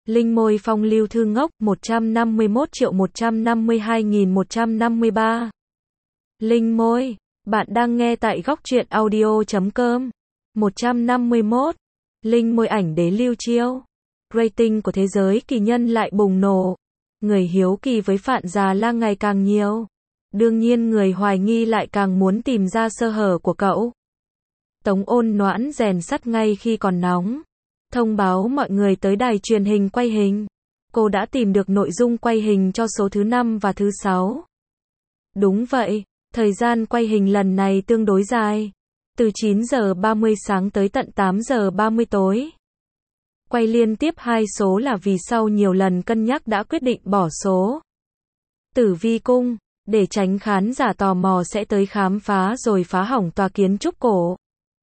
Linh môi phong lưu thư ngốc 151.152.153. Linh môi, bạn đang nghe tại góc truyện audio.com. 151. Linh môi ảnh đế lưu chiêu. Rating của thế giới kỳ nhân lại bùng nổ. Người hiếu kỳ với Phạn Già La ngày càng nhiều. Đương nhiên người hoài nghi lại càng muốn tìm ra sơ hở của cậu. Tống Ôn Noãn rèn sắt ngay khi còn nóng. Thông báo mọi người tới đài truyền hình quay hình. Cô đã tìm được nội dung quay hình cho số thứ 5 và thứ 6. Đúng vậy, thời gian quay hình lần này tương đối dài. Từ 9 giờ 30 sáng tới tận 8 giờ 30 tối. Quay liên tiếp 2 số là vì sau nhiều lần cân nhắc đã quyết định bỏ số Tử Vi Cung, để tránh khán giả tò mò sẽ tới khám phá rồi phá hỏng tòa kiến trúc cổ.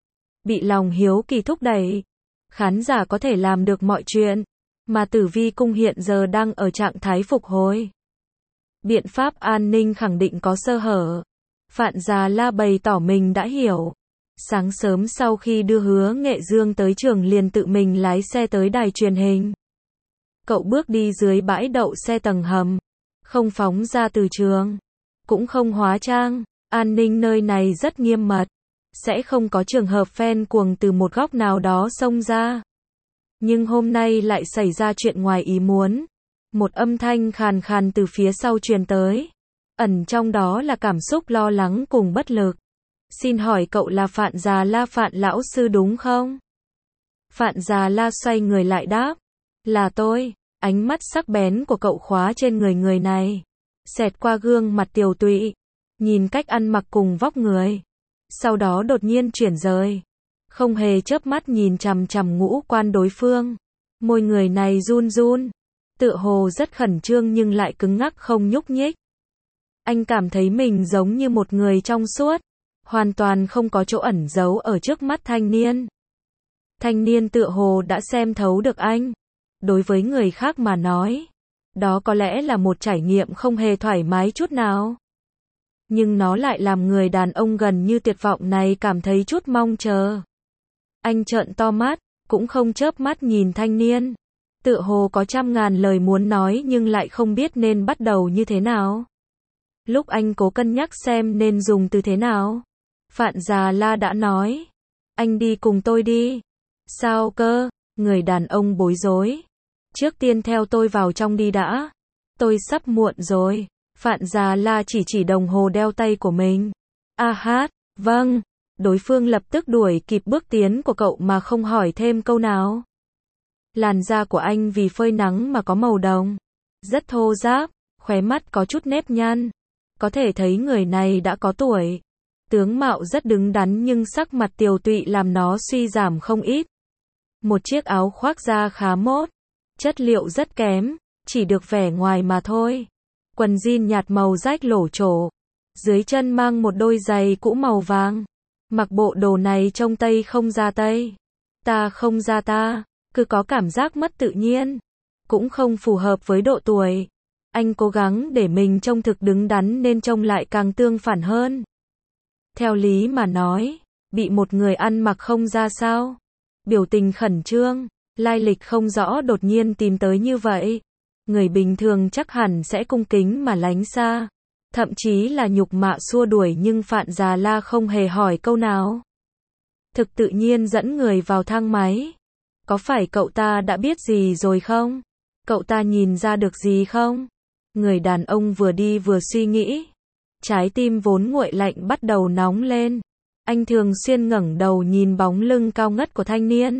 Bị lòng hiếu kỳ thúc đẩy, khán giả có thể làm được mọi chuyện, mà Tử Vi Cung hiện giờ đang ở trạng thái phục hồi. Biện pháp an ninh khẳng định có sơ hở. Phạn Già La bày tỏ mình đã hiểu. Sáng sớm sau khi đưa Hứa Nghệ Dương tới trường liền tự mình lái xe tới đài truyền hình. Cậu bước đi dưới bãi đậu xe tầng hầm, không phóng ra từ trường, cũng không hóa trang, an ninh nơi này rất nghiêm mật, sẽ không có trường hợp fan cuồng từ một góc nào đó xông ra. Nhưng hôm nay lại xảy ra chuyện ngoài ý muốn. Một âm thanh khàn khàn từ phía sau truyền tới, ẩn trong đó là cảm xúc lo lắng cùng bất lực. Xin hỏi cậu là Phạn Già La Phạn lão sư đúng không? Phạn Già La xoay người lại đáp, là tôi. Ánh mắt sắc bén của cậu khóa trên người này, xẹt qua gương mặt tiều tụy, nhìn cách ăn mặc cùng vóc người. Sau đó đột nhiên chuyển rời, không hề chớp mắt nhìn chằm chằm ngũ quan đối phương. Môi người này run run, tựa hồ rất khẩn trương nhưng lại cứng ngắc không nhúc nhích. Anh cảm thấy mình giống như một người trong suốt, hoàn toàn không có chỗ ẩn giấu ở trước mắt thanh niên. Thanh niên tựa hồ đã xem thấu được anh. Đối với người khác mà nói, đó có lẽ là một trải nghiệm không hề thoải mái chút nào. Nhưng nó lại làm người đàn ông gần như tuyệt vọng này cảm thấy chút mong chờ. Anh trợn to mắt, cũng không chớp mắt nhìn thanh niên. Tựa hồ có trăm ngàn lời muốn nói nhưng lại không biết nên bắt đầu như thế nào. Lúc anh cố cân nhắc xem nên dùng từ thế nào, Phạn Già La đã nói, anh đi cùng tôi đi. Sao cơ? Người đàn ông bối rối. Trước tiên theo tôi vào trong đi đã. Tôi sắp muộn rồi. Phạn Già La chỉ đồng hồ đeo tay của mình. A hát, vâng. Đối phương lập tức đuổi kịp bước tiến của cậu mà không hỏi thêm câu nào. Làn da của anh vì phơi nắng mà có màu đồng, rất thô ráp, khóe mắt có chút nếp nhăn. Có thể thấy người này đã có tuổi. Tướng mạo rất đứng đắn nhưng sắc mặt tiều tụy làm nó suy giảm không ít. Một chiếc áo khoác da khá mốt, chất liệu rất kém, chỉ được vẻ ngoài mà thôi. Quần jean nhạt màu rách lổ trổ, dưới chân mang một đôi giày cũ màu vàng. Mặc bộ đồ này trông Tây không ra Tây, ta không ra ta, cứ có cảm giác mất tự nhiên, cũng không phù hợp với độ tuổi. Anh cố gắng để mình trông thực đứng đắn nên trông lại càng tương phản hơn. Theo lý mà nói, bị một người ăn mặc không ra sao, biểu tình khẩn trương, lai lịch không rõ đột nhiên tìm tới như vậy, người bình thường chắc hẳn sẽ cung kính mà lánh xa, thậm chí là nhục mạ xua đuổi, nhưng Phạn Già La không hề hỏi câu nào. Thực tự nhiên dẫn người vào thang máy. Có phải cậu ta đã biết gì rồi không? Cậu ta nhìn ra được gì không? Người đàn ông vừa đi vừa suy nghĩ. Trái tim vốn nguội lạnh bắt đầu nóng lên. Anh thường xuyên ngẩng đầu nhìn bóng lưng cao ngất của thanh niên.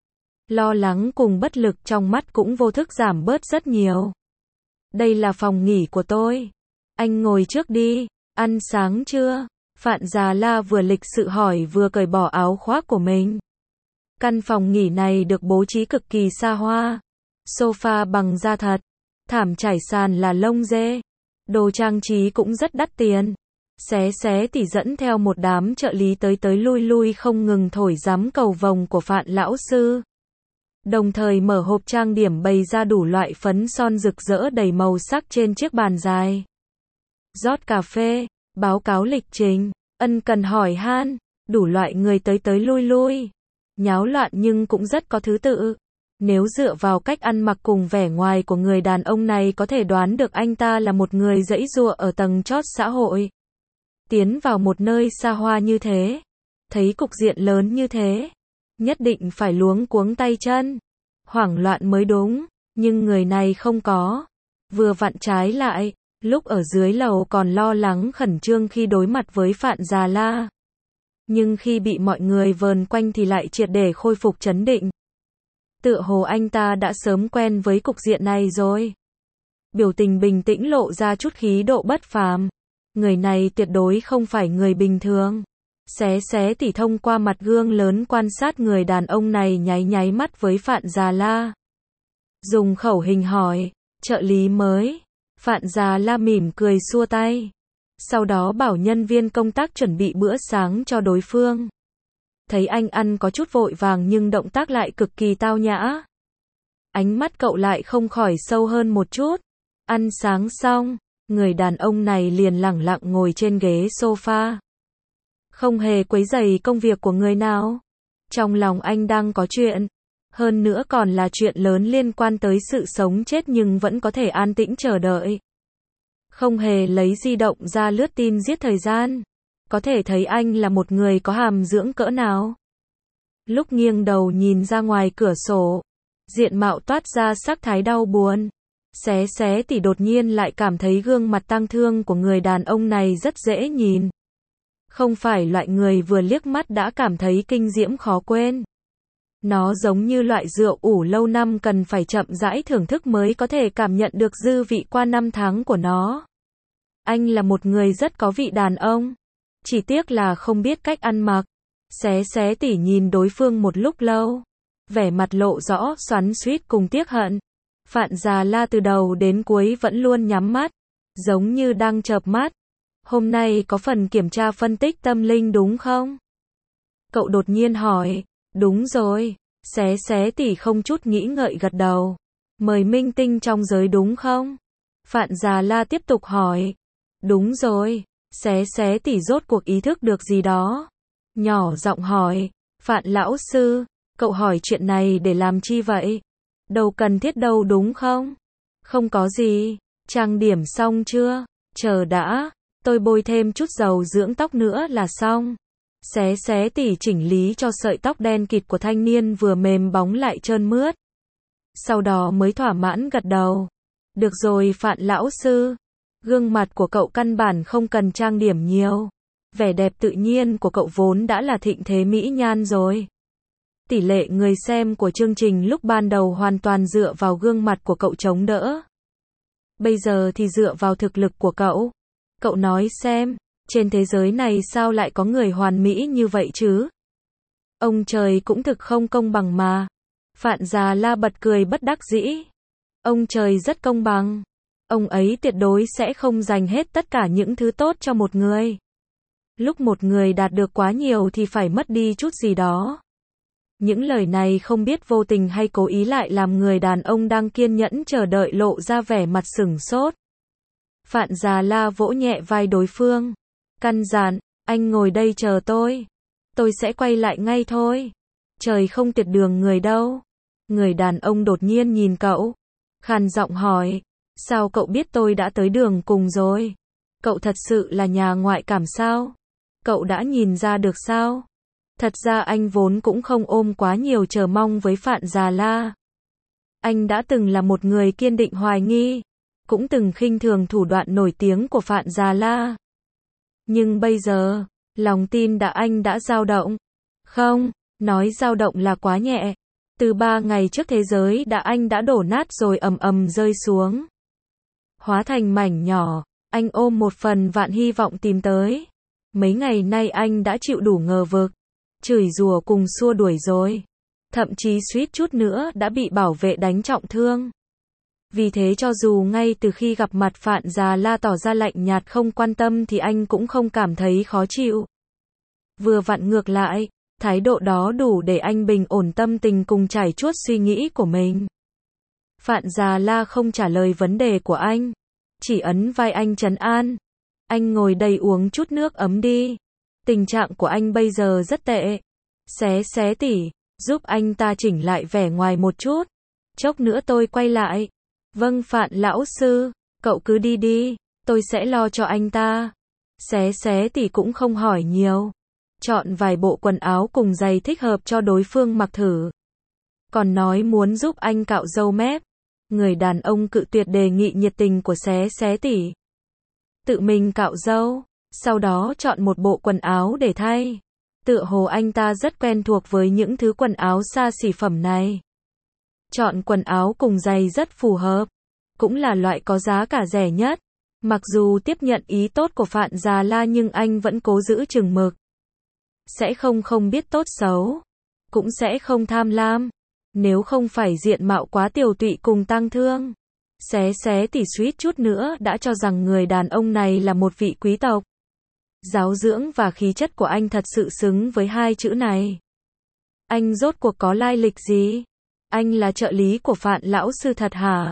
Lo lắng cùng bất lực trong mắt cũng vô thức giảm bớt rất nhiều. Đây là phòng nghỉ của tôi. Anh ngồi trước đi, ăn sáng chưa? Phạn Già La vừa lịch sự hỏi vừa cởi bỏ áo khoác của mình. Căn phòng nghỉ này được bố trí cực kỳ xa hoa. Sofa bằng da thật, thảm trải sàn là lông dê. Đồ trang trí cũng rất đắt tiền. Xé tỉ dẫn theo một đám trợ lý tới lui không ngừng thổi giám cầu vồng của Phạn lão sư. Đồng thời mở hộp trang điểm bày ra đủ loại phấn son rực rỡ đầy màu sắc trên chiếc bàn dài. Rót cà phê, báo cáo lịch trình, ân cần hỏi han, đủ loại người tới lui. Nháo loạn nhưng cũng rất có thứ tự. Nếu dựa vào cách ăn mặc cùng vẻ ngoài của người đàn ông này có thể đoán được anh ta là một người giãy giụa ở tầng chót xã hội. Tiến vào một nơi xa hoa như thế, thấy cục diện lớn như thế, nhất định phải luống cuống tay chân, hoảng loạn mới đúng, nhưng người này không có. Vừa vặn trái lại, lúc ở dưới lầu còn lo lắng khẩn trương khi đối mặt với Phạn Già La. Nhưng khi bị mọi người vờn quanh thì lại triệt để khôi phục trấn định. Tựa hồ anh ta đã sớm quen với cục diện này rồi. Biểu tình bình tĩnh lộ ra chút khí độ bất phàm. Người này tuyệt đối không phải người bình thường. Xé tỉ thông qua mặt gương lớn quan sát người đàn ông này nháy mắt với Phạn Già La. Dùng khẩu hình hỏi, trợ lý mới. Phạn Già La mỉm cười xua tay. Sau đó bảo nhân viên công tác chuẩn bị bữa sáng cho đối phương. Thấy anh ăn có chút vội vàng nhưng động tác lại cực kỳ tao nhã. Ánh mắt cậu lại không khỏi sâu hơn một chút. Ăn sáng xong, người đàn ông này liền lẳng lặng ngồi trên ghế sofa. Không hề quấy rầy công việc của người nào. Trong lòng anh đang có chuyện. Hơn nữa còn là chuyện lớn liên quan tới sự sống chết nhưng vẫn có thể an tĩnh chờ đợi. Không hề lấy di động ra lướt tin giết thời gian. Có thể thấy anh là một người có hàm dưỡng cỡ nào. Lúc nghiêng đầu nhìn ra ngoài cửa sổ, diện mạo toát ra sắc thái đau buồn. Xé tỉ đột nhiên lại cảm thấy gương mặt tang thương của người đàn ông này rất dễ nhìn. Không phải loại người vừa liếc mắt đã cảm thấy kinh diễm khó quên. Nó giống như loại rượu ủ lâu năm cần phải chậm rãi thưởng thức mới có thể cảm nhận được dư vị qua năm tháng của nó. Anh là một người rất có vị đàn ông. Chỉ tiếc là không biết cách ăn mặc. Xé tỉ nhìn đối phương một lúc lâu. Vẻ mặt lộ rõ xoắn xuýt cùng tiếc hận. Phạn Già La từ đầu đến cuối vẫn luôn nhắm mắt. Giống như đang chợp mắt. Hôm nay có phần kiểm tra phân tích tâm linh đúng không? Cậu đột nhiên hỏi. Đúng rồi. Xé tỉ không chút nghĩ ngợi gật đầu. Mời minh tinh trong giới đúng không? Phạn Già La tiếp tục hỏi. Đúng rồi. Xé tỉ rốt cuộc ý thức được gì đó. Nhỏ giọng hỏi. Phạn lão sư, cậu hỏi chuyện này để làm chi vậy? Đâu cần thiết đâu đúng không? Không có gì. Trang điểm xong chưa? Chờ đã. Tôi bôi thêm chút dầu dưỡng tóc nữa là xong. Xé tỉ chỉnh lý cho sợi tóc đen kịt của thanh niên vừa mềm bóng lại trơn mướt. Sau đó mới thỏa mãn gật đầu. Được rồi Phạn lão sư. Gương mặt của cậu căn bản không cần trang điểm nhiều. Vẻ đẹp tự nhiên của cậu vốn đã là thịnh thế mỹ nhan rồi. Tỷ lệ người xem của chương trình lúc ban đầu hoàn toàn dựa vào gương mặt của cậu chống đỡ. Bây giờ thì dựa vào thực lực của cậu. Cậu nói xem, trên thế giới này sao lại có người hoàn mỹ như vậy chứ? Ông trời cũng thực không công bằng mà. Phạn Già La bật cười bất đắc dĩ. Ông trời rất công bằng. Ông ấy tuyệt đối sẽ không dành hết tất cả những thứ tốt cho một người. Lúc một người đạt được quá nhiều thì phải mất đi chút gì đó. Những lời này không biết vô tình hay cố ý lại làm người đàn ông đang kiên nhẫn chờ đợi lộ ra vẻ mặt sửng sốt. Phạn Già La vỗ nhẹ vai đối phương. Căn dặn, anh ngồi đây chờ tôi. Tôi sẽ quay lại ngay thôi. Trời không tuyệt đường người đâu. Người đàn ông đột nhiên nhìn cậu. Khàn giọng hỏi. Sao cậu biết tôi đã tới đường cùng rồi? Cậu thật sự là nhà ngoại cảm sao? Cậu đã nhìn ra được sao? Thật ra anh vốn cũng không ôm quá nhiều chờ mong với Phạn Già La. Anh đã từng là một người kiên định hoài nghi, cũng từng khinh thường thủ đoạn nổi tiếng của Phạn Già La. Nhưng bây giờ, lòng tin anh đã dao động. Không, nói dao động là quá nhẹ. Từ 3 ngày trước thế giới anh đã đổ nát rồi ầm ầm rơi xuống. Hóa thành mảnh nhỏ, anh ôm một phần vạn hy vọng tìm tới. Mấy ngày nay anh đã chịu đủ ngờ vực, chửi rủa cùng xua đuổi rồi. Thậm chí suýt chút nữa đã bị bảo vệ đánh trọng thương. Vì thế cho dù ngay từ khi gặp mặt Phạn Già La tỏ ra lạnh nhạt không quan tâm thì anh cũng không cảm thấy khó chịu. Vừa vặn ngược lại, thái độ đó đủ để anh bình ổn tâm tình cùng trải chuốt suy nghĩ của mình. Phạn Già La không trả lời vấn đề của anh, chỉ ấn vai anh trấn an. Anh ngồi đây uống chút nước ấm đi. Tình trạng của anh bây giờ rất tệ. Xé tỉ, giúp anh ta chỉnh lại vẻ ngoài một chút. Chốc nữa tôi quay lại. Vâng Phạn lão sư, cậu cứ đi đi, tôi sẽ lo cho anh ta. Xé tỷ cũng không hỏi nhiều. Chọn vài bộ quần áo cùng giày thích hợp cho đối phương mặc thử. Còn nói muốn giúp anh cạo râu mép. Người đàn ông cự tuyệt đề nghị nhiệt tình của xé tỷ. Tự mình cạo râu, sau đó chọn một bộ quần áo để thay. Tựa hồ anh ta rất quen thuộc với những thứ quần áo xa xỉ phẩm này. Chọn quần áo cùng giày rất phù hợp, cũng là loại có giá cả rẻ nhất. Mặc dù tiếp nhận ý tốt của Phạn Già La nhưng anh vẫn cố giữ chừng mực. Sẽ không biết tốt xấu, cũng sẽ không tham lam. Nếu không phải diện mạo quá tiều tụy cùng tang thương. Xé tỷ suýt chút nữa đã cho rằng người đàn ông này là một vị quý tộc. Giáo dưỡng và khí chất của anh thật sự xứng với hai chữ này. Anh rốt cuộc có lai lịch gì? Anh là trợ lý của Phạn lão sư thật hả?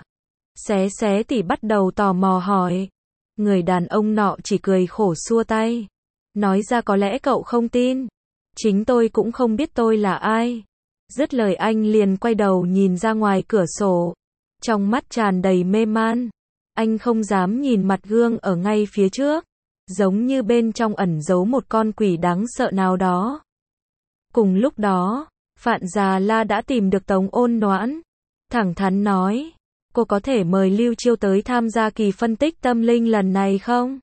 Xé tỷ bắt đầu tò mò hỏi. Người đàn ông nọ chỉ cười khổ xua tay. Nói ra có lẽ cậu không tin. Chính tôi cũng không biết tôi là ai. Dứt lời anh liền quay đầu nhìn ra ngoài cửa sổ. Trong mắt tràn đầy mê man. Anh không dám nhìn mặt gương ở ngay phía trước. Giống như bên trong ẩn giấu một con quỷ đáng sợ nào đó. Cùng lúc đó, Phạn Già La đã tìm được Tống Ôn Noãn. Thẳng thắn nói, cô có thể mời Lưu Chiêu tới tham gia kỳ phân tích tâm linh lần này không?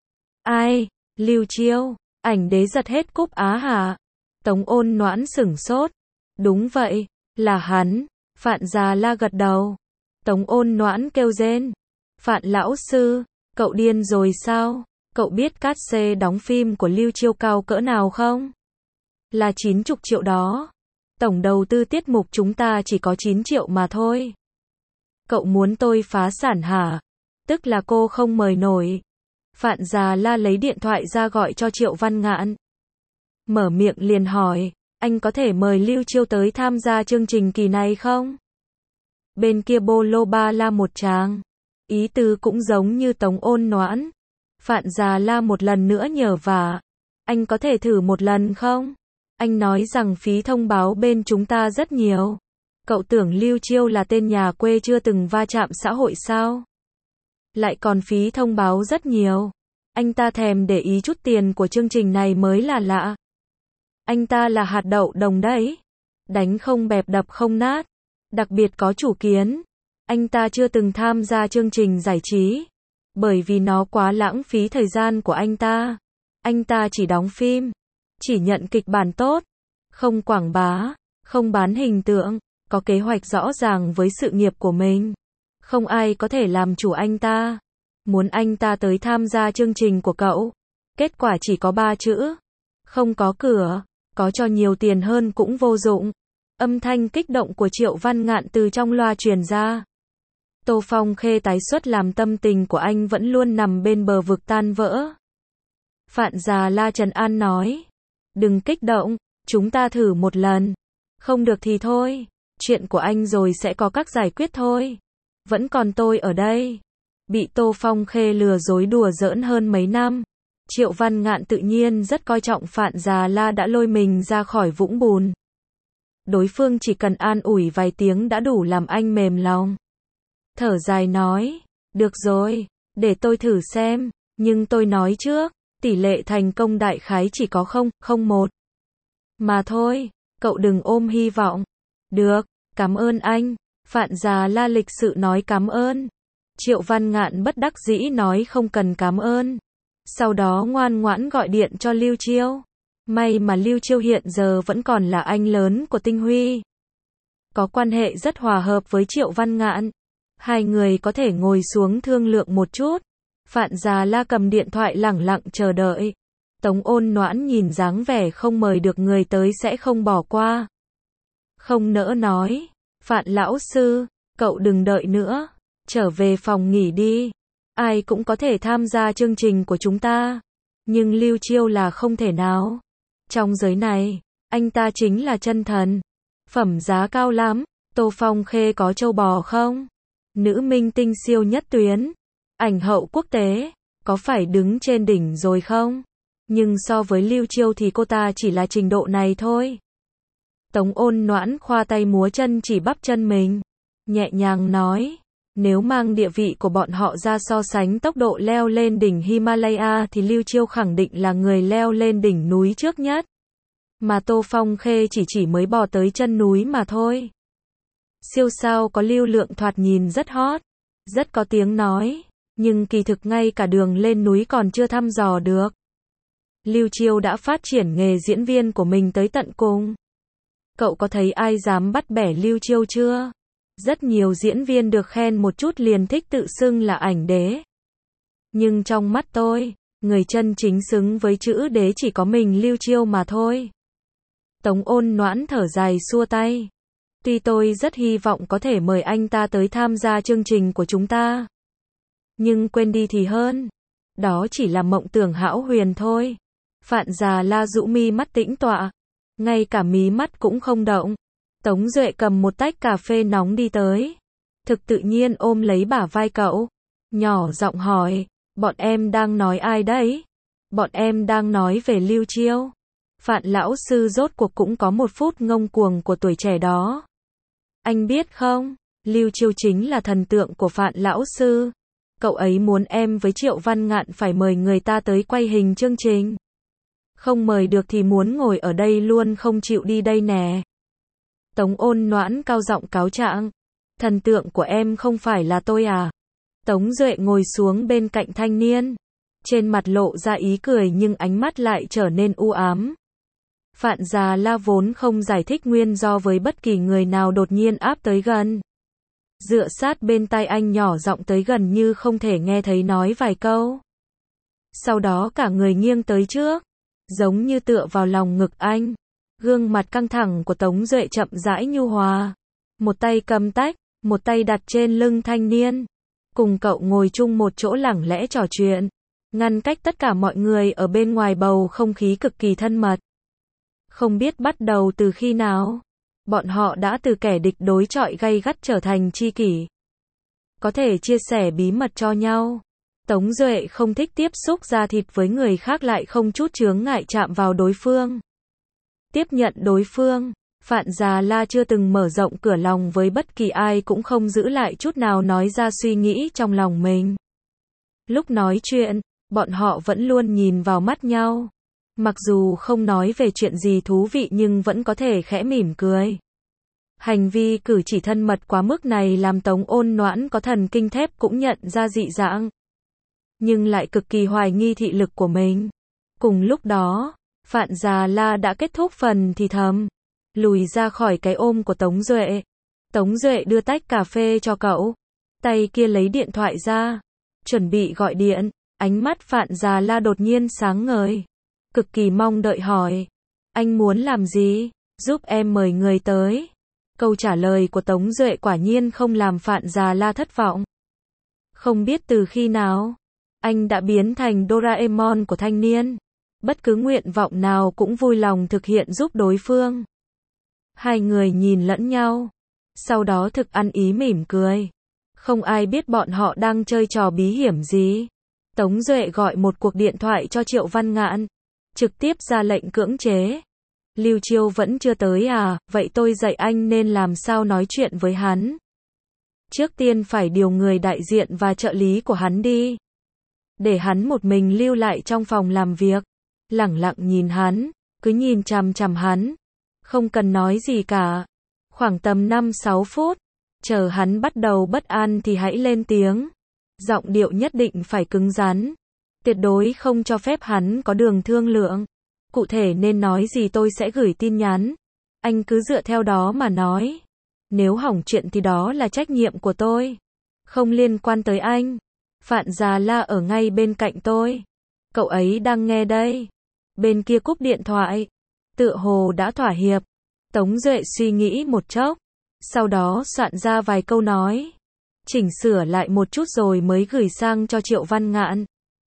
Ai? Lưu Chiêu? Ảnh đế giật hết cúp Á hả? Tống Ôn Noãn sửng sốt. Đúng vậy, là hắn. Phạn Già La gật đầu. Tống Ôn Noãn kêu rên. Phạn lão sư, cậu điên rồi sao? Cậu biết cát xê đóng phim của Lưu Chiêu cao cỡ nào không? Là 90 triệu đó. Tổng đầu tư tiết mục chúng ta chỉ có 9 triệu mà thôi. Cậu muốn tôi phá sản hả? Tức là cô không mời nổi. Phạn Già La lấy điện thoại ra gọi cho Triệu Văn Ngạn. Mở miệng liền hỏi, anh có thể mời Lưu Chiêu tới tham gia chương trình kỳ này không? Bên kia bô lô ba la một tràng. Ý tứ cũng giống như Tống Ôn Noãn. Phạn Già La một lần nữa nhờ vả. Anh có thể thử một lần không? Anh nói rằng phí thông báo bên chúng ta rất nhiều. Cậu tưởng Lưu Chiêu là tên nhà quê chưa từng va chạm xã hội sao? Lại còn phí thông báo rất nhiều. Anh ta thèm để ý chút tiền của chương trình này mới là lạ. Anh ta là hạt đậu đồng đấy. Đánh không bẹp đập không nát. Đặc biệt có chủ kiến. Anh ta chưa từng tham gia chương trình giải trí. Bởi vì nó quá lãng phí thời gian của anh ta. Anh ta chỉ đóng phim. Chỉ nhận kịch bản tốt. Không quảng bá. Không bán hình tượng. Có kế hoạch rõ ràng với sự nghiệp của mình. Không ai có thể làm chủ anh ta. Muốn anh ta tới tham gia chương trình của cậu. Kết quả chỉ có 3 chữ. Không có cửa. Có cho nhiều tiền hơn cũng vô dụng. Âm thanh kích động của Triệu Văn Ngạn từ trong loa truyền ra. Tô Phong Khê tái xuất làm tâm tình của anh vẫn luôn nằm bên bờ vực tan vỡ. Phạn Già La trấn an nói. Đừng kích động, chúng ta thử một lần. Không được thì thôi, chuyện của anh rồi sẽ có cách giải quyết thôi. Vẫn còn tôi ở đây. Bị Tô Phong Khê lừa dối đùa giỡn hơn mấy năm. Triệu Văn Ngạn tự nhiên rất coi trọng Phạn Già La đã lôi mình ra khỏi vũng bùn. Đối phương chỉ cần an ủi vài tiếng đã đủ làm anh mềm lòng. Thở dài nói, được rồi, để tôi thử xem, nhưng tôi nói trước, tỷ lệ thành công đại khái chỉ có 0,01. Mà thôi, cậu đừng ôm hy vọng. Được, cảm ơn anh. Phạn Già La lịch sự nói cảm ơn. Triệu Văn Ngạn bất đắc dĩ nói không cần cảm ơn. Sau đó ngoan ngoãn gọi điện cho Lưu Chiêu. May mà Lưu Chiêu hiện giờ vẫn còn là anh lớn của Tinh Huy. Có quan hệ rất hòa hợp với Triệu Văn Ngạn. Hai người có thể ngồi xuống thương lượng một chút. Phạn Già La cầm điện thoại lẳng lặng chờ đợi. Tống Ôn Noãn nhìn dáng vẻ không mời được người tới sẽ không bỏ qua. Không nỡ nói. Phạn lão sư, cậu đừng đợi nữa. Trở về phòng nghỉ đi. Ai cũng có thể tham gia chương trình của chúng ta. Nhưng Lưu Chiêu là không thể nào. Trong giới này, anh ta chính là chân thần. Phẩm giá cao lắm. Tô Phong Khê có châu bò không? Nữ minh tinh siêu nhất tuyến. Ảnh hậu quốc tế. Có phải đứng trên đỉnh rồi không? Nhưng so với Lưu Chiêu thì cô ta chỉ là trình độ này thôi. Tống Ôn Noãn khoa tay múa chân chỉ bắp chân mình. nhẹ nhàng nói, nếu mang địa vị của bọn họ ra so sánh tốc độ leo lên đỉnh Himalaya thì Lưu Chiêu khẳng định là người leo lên đỉnh núi trước nhất. Mà Tô Phong Khê chỉ mới bò tới chân núi mà thôi. Siêu sao có lưu lượng thoạt nhìn rất hot, rất có tiếng nói, nhưng kỳ thực ngay cả đường lên núi còn chưa thăm dò được. Lưu Chiêu đã phát triển nghề diễn viên của mình tới tận cùng. Cậu có thấy ai dám bắt bẻ Lưu Chiêu chưa? Rất nhiều diễn viên được khen một chút liền thích tự xưng là ảnh đế. Nhưng trong mắt tôi, người chân chính xứng với chữ đế chỉ có mình Lưu Chiêu mà thôi. Tống Ôn Noãn thở dài xua tay. Tuy tôi rất hy vọng có thể mời anh ta tới tham gia chương trình của chúng ta. Nhưng quên đi thì hơn. Đó chỉ là mộng tưởng hão huyền thôi. Phạn Già La rũ mi mắt tĩnh tọa. Ngay cả mí mắt cũng không động. Tống Duệ cầm một tách cà phê nóng đi tới. Thực tự nhiên ôm lấy bả vai cậu. Nhỏ giọng hỏi, bọn em đang nói ai đấy? Bọn em đang nói về Lưu Chiêu. Phạn lão sư rốt cuộc cũng có một phút ngông cuồng của tuổi trẻ đó. Anh biết không, Lưu Chiêu chính là thần tượng của Phạn lão sư. Cậu ấy muốn em với Triệu Văn Ngạn phải mời người ta tới quay hình chương trình. Không mời được thì muốn ngồi ở đây luôn không chịu đi đây nè. Tống Ôn Noãn cao giọng cáo trạng. Thần tượng của em không phải là tôi à? Tống Duệ ngồi xuống bên cạnh thanh niên. Trên mặt lộ ra ý cười nhưng ánh mắt lại trở nên u ám. Phạn Già La vốn không giải thích nguyên do với bất kỳ người nào đột nhiên áp tới gần. Dựa sát bên tai anh nhỏ giọng tới gần như không thể nghe thấy nói vài câu. Sau đó cả người nghiêng tới trước, giống như tựa vào lòng ngực anh. Gương mặt căng thẳng của Tống Duệ chậm rãi nhu hòa. Một tay cầm tách, một tay đặt trên lưng thanh niên. Cùng cậu ngồi chung một chỗ lẳng lẽ trò chuyện. Ngăn cách tất cả mọi người ở bên ngoài bầu không khí cực kỳ thân mật. Không biết bắt đầu từ khi nào, bọn họ đã từ kẻ địch đối chọi gay gắt trở thành tri kỷ. Có thể chia sẻ bí mật cho nhau. Tống Duệ không thích tiếp xúc da thịt với người khác lại không chút chướng ngại chạm vào đối phương. Tiếp nhận đối phương, Phạn Già La chưa từng mở rộng cửa lòng với bất kỳ ai cũng không giữ lại chút nào nói ra suy nghĩ trong lòng mình. Lúc nói chuyện, bọn họ vẫn luôn nhìn vào mắt nhau. Mặc dù không nói về chuyện gì thú vị nhưng vẫn có thể khẽ mỉm cười. Hành vi cử chỉ thân mật quá mức này làm Tống Ôn Noãn có thần kinh thép cũng nhận ra dị dạng. Nhưng lại cực kỳ hoài nghi thị lực của mình. Cùng lúc đó, Phạn Già La đã kết thúc phần thì thầm. Lùi ra khỏi cái ôm của Tống Duệ. Tống Duệ đưa tách cà phê cho cậu. Tay kia lấy điện thoại ra. Chuẩn bị gọi điện. Ánh mắt Phạn Già La đột nhiên sáng ngời. Cực kỳ mong đợi hỏi. Anh muốn làm gì? Giúp em mời người tới. Câu trả lời của Tống Duệ quả nhiên không làm Phạn Già La thất vọng. Không biết từ khi nào, anh đã biến thành Doraemon của thanh niên. Bất cứ nguyện vọng nào cũng vui lòng thực hiện giúp đối phương. Hai người nhìn lẫn nhau. Sau đó thực ăn ý mỉm cười. Không ai biết bọn họ đang chơi trò bí hiểm gì. Tống Duệ gọi một cuộc điện thoại cho Triệu Văn Ngạn. Trực tiếp ra lệnh cưỡng chế. Lưu Chiêu vẫn chưa tới à, vậy tôi dạy anh nên làm sao nói chuyện với hắn. Trước tiên phải điều người đại diện và trợ lý của hắn đi. Để hắn một mình lưu lại trong phòng làm việc. Lẳng lặng nhìn hắn, cứ nhìn chằm chằm hắn. Không cần nói gì cả. Khoảng tầm 5-6 phút. Chờ hắn bắt đầu bất an thì hãy lên tiếng. Giọng điệu nhất định phải cứng rắn. Tuyệt đối không cho phép hắn có đường thương lượng. Cụ thể nên nói gì tôi sẽ gửi tin nhắn. Anh cứ dựa theo đó mà nói. Nếu hỏng chuyện thì đó là trách nhiệm của tôi. Không liên quan tới anh. Phạn Già La ở ngay bên cạnh tôi. Cậu ấy đang nghe đây. Bên kia cúp điện thoại. Tựa hồ đã thỏa hiệp. Tống Duệ suy nghĩ một chốc. Sau đó soạn ra vài câu nói. Chỉnh sửa lại một chút rồi mới gửi sang cho Triệu Văn Ngạn.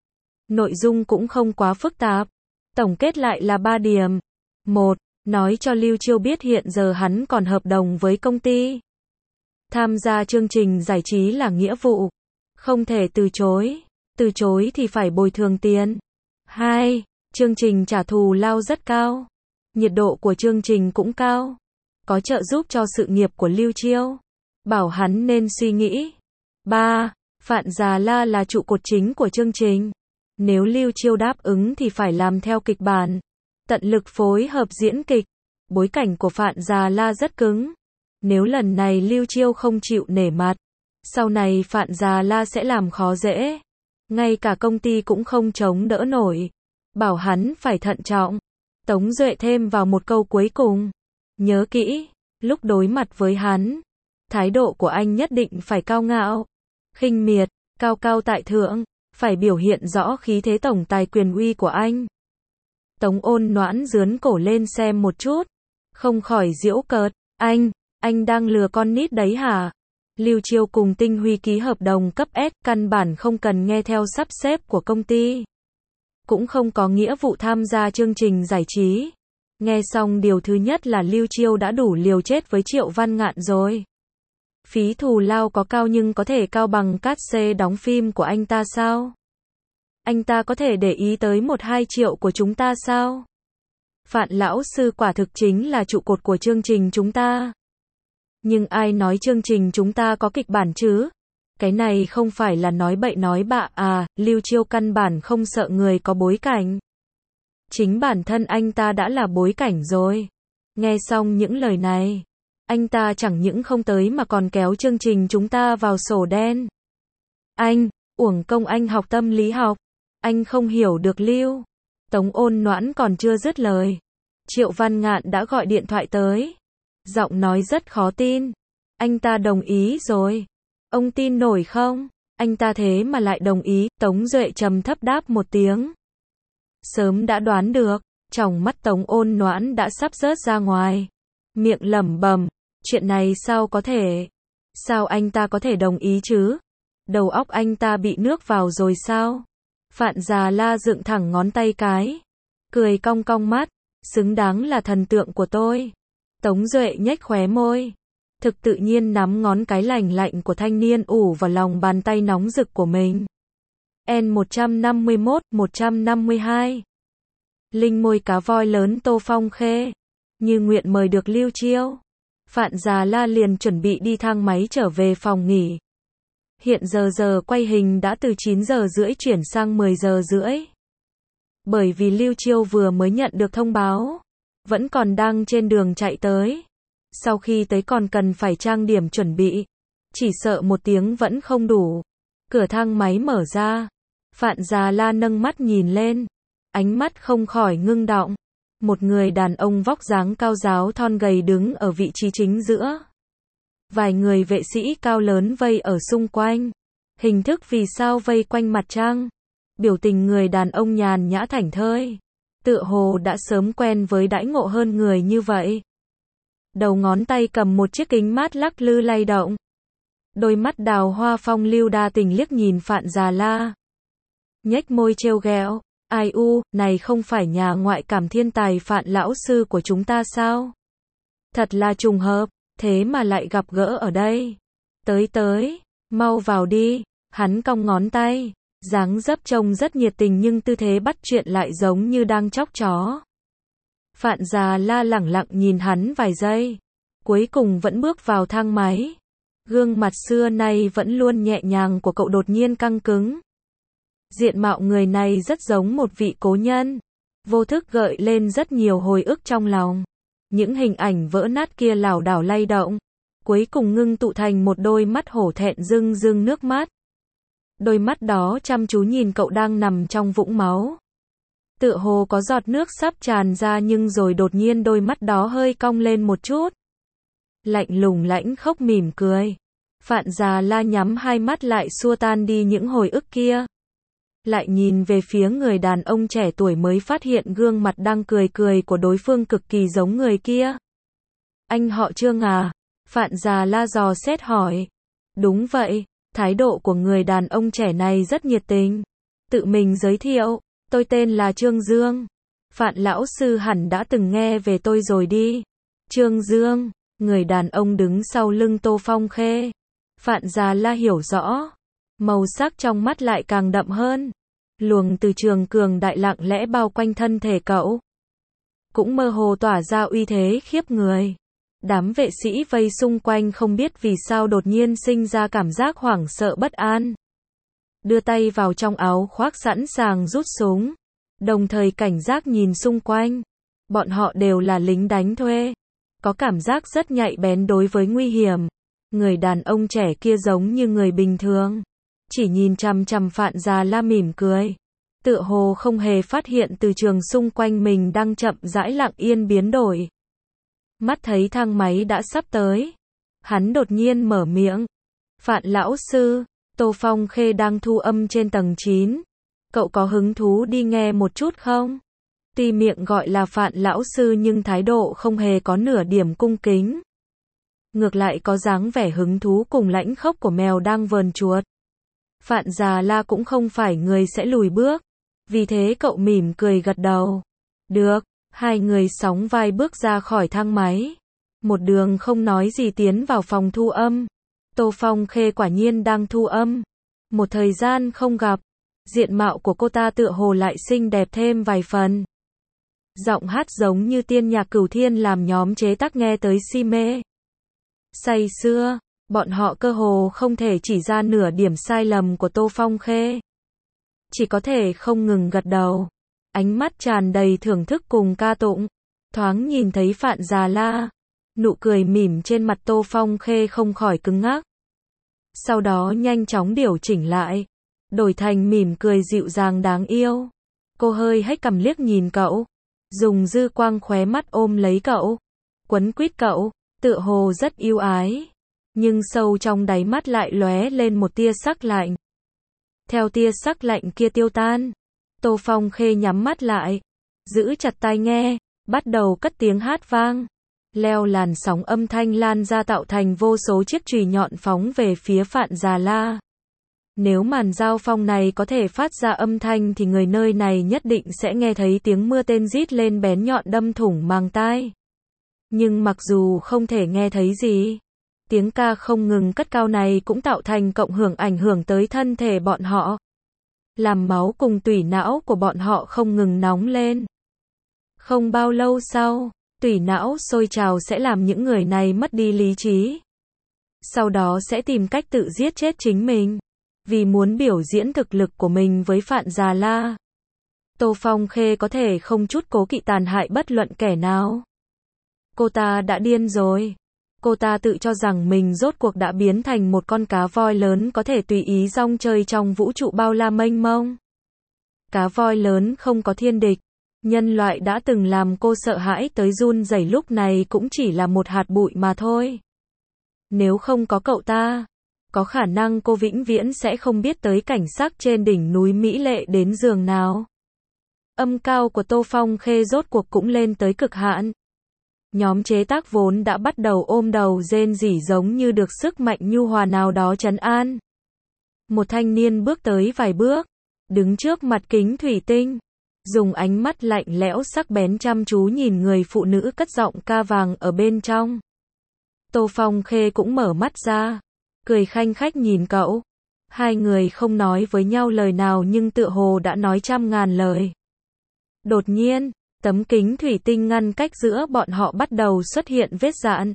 Nội dung cũng không quá phức tạp. Tổng kết lại là 3 điểm. 1. Nói cho Lưu Chiêu biết hiện giờ hắn còn hợp đồng với công ty. Tham gia chương trình giải trí là nghĩa vụ. Không thể từ chối. Từ chối thì phải bồi thường tiền. 2. Chương trình trả thù lao rất cao. Nhiệt độ của chương trình cũng cao. Có trợ giúp cho sự nghiệp của Lưu Chiêu. bảo hắn nên suy nghĩ. 3. Phạn Già La là trụ cột chính của chương trình. Nếu Lưu Chiêu đáp ứng thì phải làm theo kịch bản, tận lực phối hợp diễn kịch. Bối cảnh của Phạn Già La rất cứng. Nếu lần này Lưu Chiêu không chịu nể mặt, sau này Phạn Già La sẽ làm khó dễ. Ngay cả công ty cũng không chống đỡ nổi. Bảo hắn phải thận trọng. Tống Duệ thêm vào một câu cuối cùng. Nhớ kỹ, lúc đối mặt với hắn, thái độ của anh nhất định phải cao ngạo, khinh miệt, cao cao tại thượng, phải biểu hiện rõ khí thế tổng tài quyền uy của anh. Tống Ôn Noãn rướn cổ lên xem một chút, không khỏi giễu cợt, anh đang lừa con nít đấy hả? Lưu Chiêu cùng Tinh Huy ký hợp đồng cấp S, căn bản không cần nghe theo sắp xếp của công ty. Cũng không có nghĩa vụ tham gia chương trình giải trí. Nghe xong điều thứ nhất là Lưu Chiêu đã đủ liều chết với Triệu Văn Ngạn rồi. Phí thù lao có cao nhưng có thể cao bằng cát xê đóng phim của anh ta sao? Anh ta có thể để ý tới 1-2 triệu của chúng ta sao? Phạn lão sư quả thực chính là trụ cột của chương trình chúng ta. Nhưng ai nói chương trình chúng ta có kịch bản chứ? Cái này không phải là nói bậy nói bạ à, Lưu Chiêu căn bản không sợ người có bối cảnh. Chính bản thân anh ta đã là bối cảnh rồi. Nghe xong những lời này, anh ta chẳng những không tới mà còn kéo chương trình chúng ta vào sổ đen. Uổng công anh học tâm lý học. Anh không hiểu được Lưu. Tống Ôn Noãn còn chưa dứt lời. Triệu Văn Ngạn đã gọi điện thoại tới. Giọng nói rất khó tin. Anh ta đồng ý rồi. Ông tin nổi không? Anh ta thế mà lại đồng ý. Tống Duệ trầm thấp đáp một tiếng. Sớm đã đoán được. Tròng mắt Tống Ôn Noãn đã sắp rớt ra ngoài. Miệng lẩm bẩm. Chuyện này sao có thể? Sao anh ta có thể đồng ý chứ? Đầu óc anh ta bị nước vào rồi sao? Phạn Già La dựng thẳng ngón tay cái. Cười cong cong mắt. Xứng đáng là thần tượng của tôi. Tống Duệ nhếch khóe môi. Thực tự nhiên nắm ngón cái lành lạnh của thanh niên ủ vào lòng bàn tay nóng rực của mình. N151, 152. Linh môi cá voi lớn Tô Phong Khê. Như nguyện mời được Lưu Chiêu. Phạn Già La liền chuẩn bị đi thang máy trở về phòng nghỉ. Hiện giờ quay hình đã từ 9 giờ rưỡi chuyển sang 10 giờ rưỡi. Bởi vì Lưu Chiêu vừa mới nhận được thông báo, vẫn còn đang trên đường chạy tới. Sau khi tới còn cần phải trang điểm chuẩn bị. Chỉ sợ 1 tiếng vẫn không đủ. Cửa thang máy mở ra. Phạn Già La nâng mắt nhìn lên. Ánh mắt không khỏi ngưng đọng. Một người đàn ông vóc dáng cao ráo thon gầy đứng ở vị trí chính giữa. Vài người vệ sĩ cao lớn vây ở xung quanh. Hình thức vì sao vây quanh mặt trăng. Biểu tình người đàn ông nhàn nhã thảnh thơi. Tựa hồ đã sớm quen với đãi ngộ hơn người như vậy. Đầu ngón tay cầm một chiếc kính mát lắc lư lay động. Đôi mắt đào hoa phong lưu đa tình liếc nhìn Phạn Già La. Nhếch môi trêu ghẹo. Ai u, này không phải nhà ngoại cảm thiên tài Phạn lão sư của chúng ta sao? Thật là trùng hợp, thế mà lại gặp gỡ ở đây. Tới, mau vào đi. Hắn cong ngón tay, dáng dấp trông rất nhiệt tình nhưng tư thế bắt chuyện lại giống như đang chóc chó. Phạn Già La lẳng lặng nhìn hắn vài giây, cuối cùng vẫn bước vào thang máy. Gương mặt xưa nay vẫn luôn nhẹ nhàng của cậu đột nhiên căng cứng. Diện mạo người này rất giống một vị cố nhân, vô thức gợi lên rất nhiều hồi ức trong lòng. Những hình ảnh vỡ nát kia lảo đảo lay động, cuối cùng ngưng tụ thành một đôi mắt hổ thẹn rưng rưng nước mắt. Đôi mắt đó chăm chú nhìn cậu đang nằm trong vũng máu. Tựa hồ có giọt nước sắp tràn ra nhưng rồi đột nhiên đôi mắt đó hơi cong lên một chút. Lạnh lùng lãnh khốc mỉm cười. Phạn Già La nhắm hai mắt lại xua tan đi những hồi ức kia. Lại nhìn về phía người đàn ông trẻ tuổi mới phát hiện gương mặt đang cười cười của đối phương cực kỳ giống người kia. Anh họ Trương à? Phạn Già La dò xét hỏi. Đúng vậy, thái độ của người đàn ông trẻ này rất nhiệt tình. Tự mình giới thiệu, tôi tên là Trương Dương. Phạn lão sư hẳn đã từng nghe về tôi rồi đi. Trương Dương, người đàn ông đứng sau lưng Tô Phong Khê. Phạn Già La hiểu rõ. Màu sắc trong mắt lại càng đậm hơn. Luồng từ trường cường đại lặng lẽ bao quanh thân thể cậu. Cũng mơ hồ tỏa ra uy thế khiếp người. Đám vệ sĩ vây xung quanh không biết vì sao đột nhiên sinh ra cảm giác hoảng sợ bất an. Đưa tay vào trong áo khoác sẵn sàng rút súng. Đồng thời cảnh giác nhìn xung quanh. Bọn họ đều là lính đánh thuê. Có cảm giác rất nhạy bén đối với nguy hiểm. Người đàn ông trẻ kia giống như người bình thường. Chỉ nhìn chằm chằm Phạn Già La mỉm cười. Tựa hồ không hề phát hiện từ trường xung quanh mình đang chậm rãi lặng yên biến đổi. Mắt thấy thang máy đã sắp tới. Hắn đột nhiên mở miệng. Phạn lão sư, Tô Phong Khê đang thu âm trên tầng 9. Cậu có hứng thú đi nghe một chút không? Tuy miệng gọi là Phạn lão sư nhưng thái độ không hề có nửa điểm cung kính. Ngược lại có dáng vẻ hứng thú cùng lãnh khốc của mèo đang vờn chuột. Phạn Già La cũng không phải người sẽ lùi bước. Vì thế cậu mỉm cười gật đầu. Được, hai người sóng vai bước ra khỏi thang máy. Một đường không nói gì tiến vào phòng thu âm. Tô Phong Khê quả nhiên đang thu âm. Một thời gian không gặp, diện mạo của cô ta tựa hồ lại xinh đẹp thêm vài phần. Giọng hát giống như tiên nhạc cửu thiên làm nhóm chế tác nghe tới si mê. Say sưa, bọn họ cơ hồ không thể chỉ ra nửa điểm sai lầm của Tô Phong Khê. Chỉ có thể không ngừng gật đầu. Ánh mắt tràn đầy thưởng thức cùng ca tụng. Thoáng nhìn thấy Phạn Già La. Nụ cười mỉm trên mặt Tô Phong Khê không khỏi cứng ngắc. Sau đó nhanh chóng điều chỉnh lại. Đổi thành mỉm cười dịu dàng đáng yêu. Cô hơi hếch cằm liếc nhìn cậu. Dùng dư quang khóe mắt ôm lấy cậu. Quấn quýt cậu, tựa hồ rất yêu ái. Nhưng sâu trong đáy mắt lại lóe lên một tia sắc lạnh. Theo tia sắc lạnh kia tiêu tan, Tô Phong Khê nhắm mắt lại, giữ chặt tai nghe, bắt đầu cất tiếng hát vang. Leo làn sóng âm thanh lan ra tạo thành vô số chiếc chùy nhọn phóng về phía Phạn Già La. Nếu màn giao phong này có thể phát ra âm thanh thì người nơi này nhất định sẽ nghe thấy tiếng mưa tên rít lên bén nhọn đâm thủng màng tai. Nhưng mặc dù không thể nghe thấy gì, tiếng ca không ngừng cất cao này cũng tạo thành cộng hưởng ảnh hưởng tới thân thể bọn họ. Làm máu cùng tủy não của bọn họ không ngừng nóng lên. Không bao lâu sau, tủy não sôi trào sẽ làm những người này mất đi lý trí. Sau đó sẽ tìm cách tự giết chết chính mình. Vì muốn biểu diễn thực lực của mình với Phạn Già La, Tô Phong Khê có thể không chút cố kỵ tàn hại bất luận kẻ nào. Cô ta đã điên rồi. Cô ta tự cho rằng mình rốt cuộc đã biến thành một con cá voi lớn có thể tùy ý rong chơi trong vũ trụ bao la mênh mông. Cá voi lớn không có thiên địch. Nhân loại đã từng làm cô sợ hãi tới run rẩy lúc này cũng chỉ là một hạt bụi mà thôi. Nếu không có cậu ta, có khả năng cô vĩnh viễn sẽ không biết tới cảnh sắc trên đỉnh núi mỹ lệ đến giường nào. Âm cao của Tô Phong Khê rốt cuộc cũng lên tới cực hạn. Nhóm chế tác vốn đã bắt đầu ôm đầu rên rỉ giống như được sức mạnh nhu hòa nào đó trấn an. Một thanh niên bước tới vài bước, đứng trước mặt kính thủy tinh, dùng ánh mắt lạnh lẽo sắc bén chăm chú nhìn người phụ nữ cất giọng ca vàng ở bên trong. Tô Phong Khê cũng mở mắt ra, cười khanh khách nhìn cậu. Hai người không nói với nhau lời nào nhưng tựa hồ đã nói trăm ngàn lời. Đột nhiên, tấm kính thủy tinh ngăn cách giữa bọn họ bắt đầu xuất hiện vết rạn.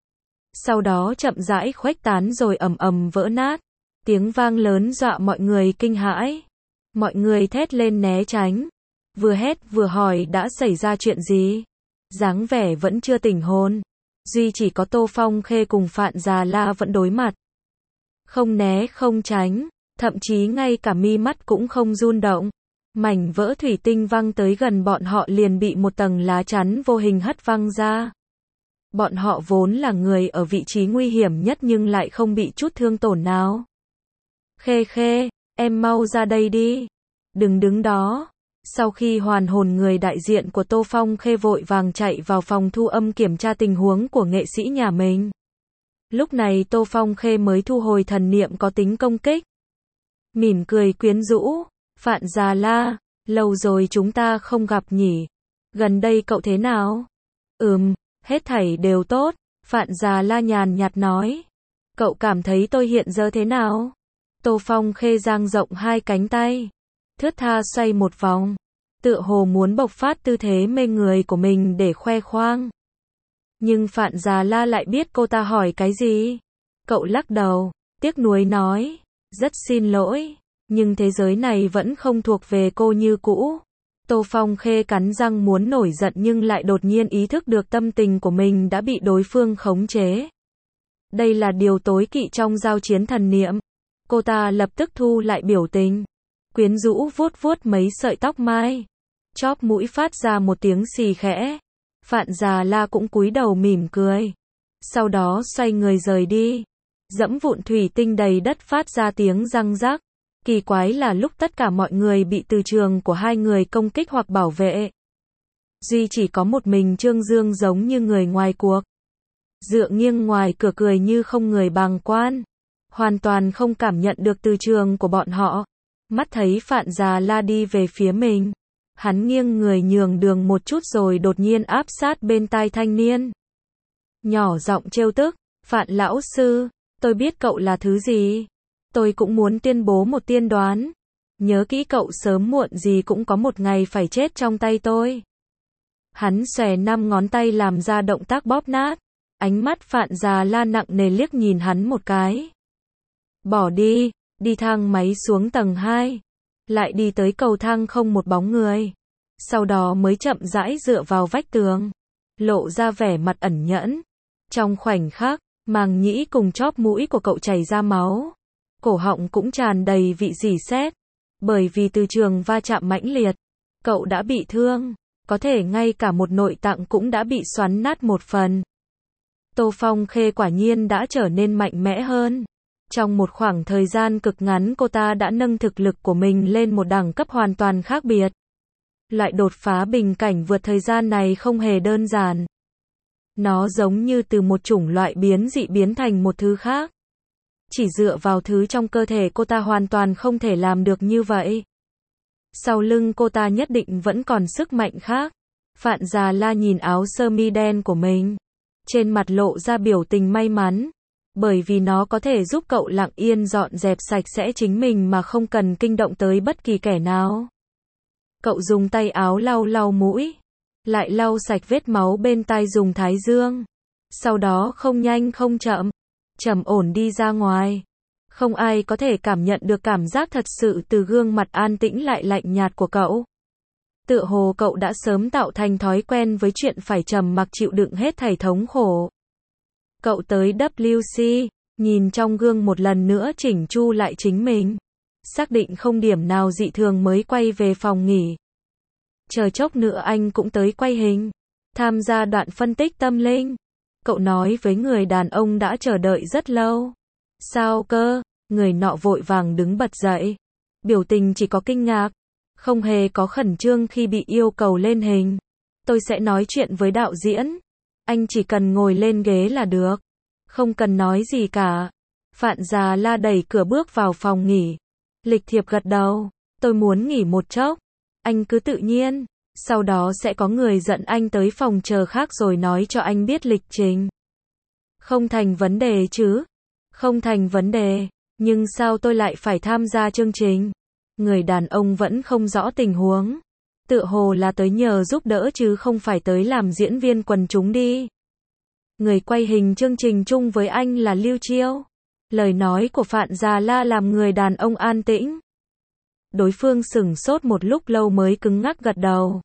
Sau đó chậm rãi khuếch tán rồi ầm ầm vỡ nát. Tiếng vang lớn dọa mọi người kinh hãi. Mọi người thét lên né tránh. Vừa hét vừa hỏi đã xảy ra chuyện gì. Dáng vẻ vẫn chưa tỉnh hồn. Duy chỉ có Tô Phong Khê cùng Phạn Già La vẫn đối mặt. Không né không tránh, thậm chí ngay cả mi mắt cũng không run động. Mảnh vỡ thủy tinh văng tới gần bọn họ liền bị một tầng lá chắn vô hình hất văng ra. Bọn họ vốn là người ở vị trí nguy hiểm nhất nhưng lại không bị chút thương tổn nào. Khê Khê, em mau ra đây đi. Đừng đứng đó. Sau khi hoàn hồn người đại diện của Tô Phong Khê vội vàng chạy vào phòng thu âm kiểm tra tình huống của nghệ sĩ nhà mình. Lúc này Tô Phong Khê mới thu hồi thần niệm có tính công kích. Mỉm cười quyến rũ. Phạn Già La, lâu rồi chúng ta không gặp nhỉ. Gần đây cậu thế nào? Hết thảy đều tốt. Phạn Già La nhàn nhạt nói. Cậu cảm thấy tôi hiện giờ thế nào? Tô Phong Khê dang rộng hai cánh tay. Thướt tha xoay một vòng. Tựa hồ muốn bộc phát tư thế mê người của mình để khoe khoang. Nhưng Phạn Già La lại biết cô ta hỏi cái gì. Cậu lắc đầu, tiếc nuối nói, rất xin lỗi, nhưng thế giới này vẫn không thuộc về cô như cũ. Tô Phong Khê cắn răng muốn nổi giận nhưng lại đột nhiên ý thức được tâm tình của mình đã bị đối phương khống chế. Đây là điều tối kỵ trong giao chiến thần niệm. Cô ta lập tức thu lại biểu tình, quyến rũ vuốt vuốt mấy sợi tóc mai, chóp mũi phát ra một tiếng xì khẽ. Phạn Già La cũng cúi đầu mỉm cười, sau đó xoay người rời đi. Dẫm vụn thủy tinh đầy đất phát ra tiếng răng rắc. Kỳ quái là lúc tất cả mọi người bị từ trường của hai người công kích hoặc bảo vệ, duy chỉ có một mình Trương Dương giống như người ngoài cuộc, dựa nghiêng ngoài cửa cười như không người bàng quan, hoàn toàn không cảm nhận được từ trường của bọn họ. Mắt thấy Phạn Già La đi về phía mình, hắn nghiêng người nhường đường một chút rồi đột nhiên áp sát bên tai thanh niên, nhỏ giọng trêu tức, Phạn lão sư, tôi biết cậu là thứ gì. Tôi cũng muốn tuyên bố một tiên đoán. Nhớ kỹ cậu sớm muộn gì cũng có một ngày phải chết trong tay tôi. Hắn xòe 5 ngón tay làm ra động tác bóp nát. Ánh mắt Phạn Già La nặng nề liếc nhìn hắn một cái. Bỏ đi, đi thang máy xuống tầng 2. Lại đi tới cầu thang không một bóng người. Sau đó mới chậm rãi dựa vào vách tường, lộ ra vẻ mặt ẩn nhẫn. Trong khoảnh khắc, màng nhĩ cùng chóp mũi của cậu chảy ra máu. Cổ họng cũng tràn đầy vị rỉ sét, bởi vì từ trường va chạm mãnh liệt, cậu đã bị thương, có thể ngay cả một nội tạng cũng đã bị xoắn nát một phần. Tô Phong Khê quả nhiên đã trở nên mạnh mẽ hơn. Trong một khoảng thời gian cực ngắn cô ta đã nâng thực lực của mình lên một đẳng cấp hoàn toàn khác biệt. Loại đột phá bình cảnh vượt thời gian này không hề đơn giản. Nó giống như từ một chủng loại biến dị biến thành một thứ khác. Chỉ dựa vào thứ trong cơ thể cô ta hoàn toàn không thể làm được như vậy. Sau lưng cô ta nhất định vẫn còn sức mạnh khác. Phạn Già La nhìn áo sơ mi đen của mình, trên mặt lộ ra biểu tình may mắn, bởi vì nó có thể giúp cậu lặng yên dọn dẹp sạch sẽ chính mình mà không cần kinh động tới bất kỳ kẻ nào. Cậu dùng tay áo lau lau mũi, lại lau sạch vết máu bên tai dùng thái dương. Sau đó không nhanh không chậm, trầm ổn đi ra ngoài. Không ai có thể cảm nhận được cảm giác thật sự từ gương mặt an tĩnh lại lạnh nhạt của cậu. Tựa hồ cậu đã sớm tạo thành thói quen với chuyện phải trầm mặc chịu đựng hết thảy thống khổ. Cậu tới WC, nhìn trong gương một lần nữa chỉnh chu lại chính mình. Xác định không điểm nào dị thường mới quay về phòng nghỉ. Chờ chốc nữa anh cũng tới quay hình, tham gia đoạn phân tích tâm linh. Cậu nói với người đàn ông đã chờ đợi rất lâu. Sao cơ? Người nọ vội vàng đứng bật dậy. Biểu tình chỉ có kinh ngạc, không hề có khẩn trương khi bị yêu cầu lên hình. Tôi sẽ nói chuyện với đạo diễn. Anh chỉ cần ngồi lên ghế là được. Không cần nói gì cả. Phạn Già La đẩy cửa bước vào phòng nghỉ. Lịch thiệp gật đầu. Tôi muốn nghỉ một chốc. Anh cứ tự nhiên. Sau đó sẽ có người dẫn anh tới phòng chờ khác rồi nói cho anh biết lịch trình. Không thành vấn đề chứ? Không thành vấn đề. Nhưng sao tôi lại phải tham gia chương trình? Người đàn ông vẫn không rõ tình huống. Tựa hồ là tới nhờ giúp đỡ chứ không phải tới làm diễn viên quần chúng đi. Người quay hình chương trình chung với anh là Lưu Chiêu. Lời nói của Phạn Già La làm người đàn ông an tĩnh. Đối phương sửng sốt một lúc lâu mới cứng ngắc gật đầu.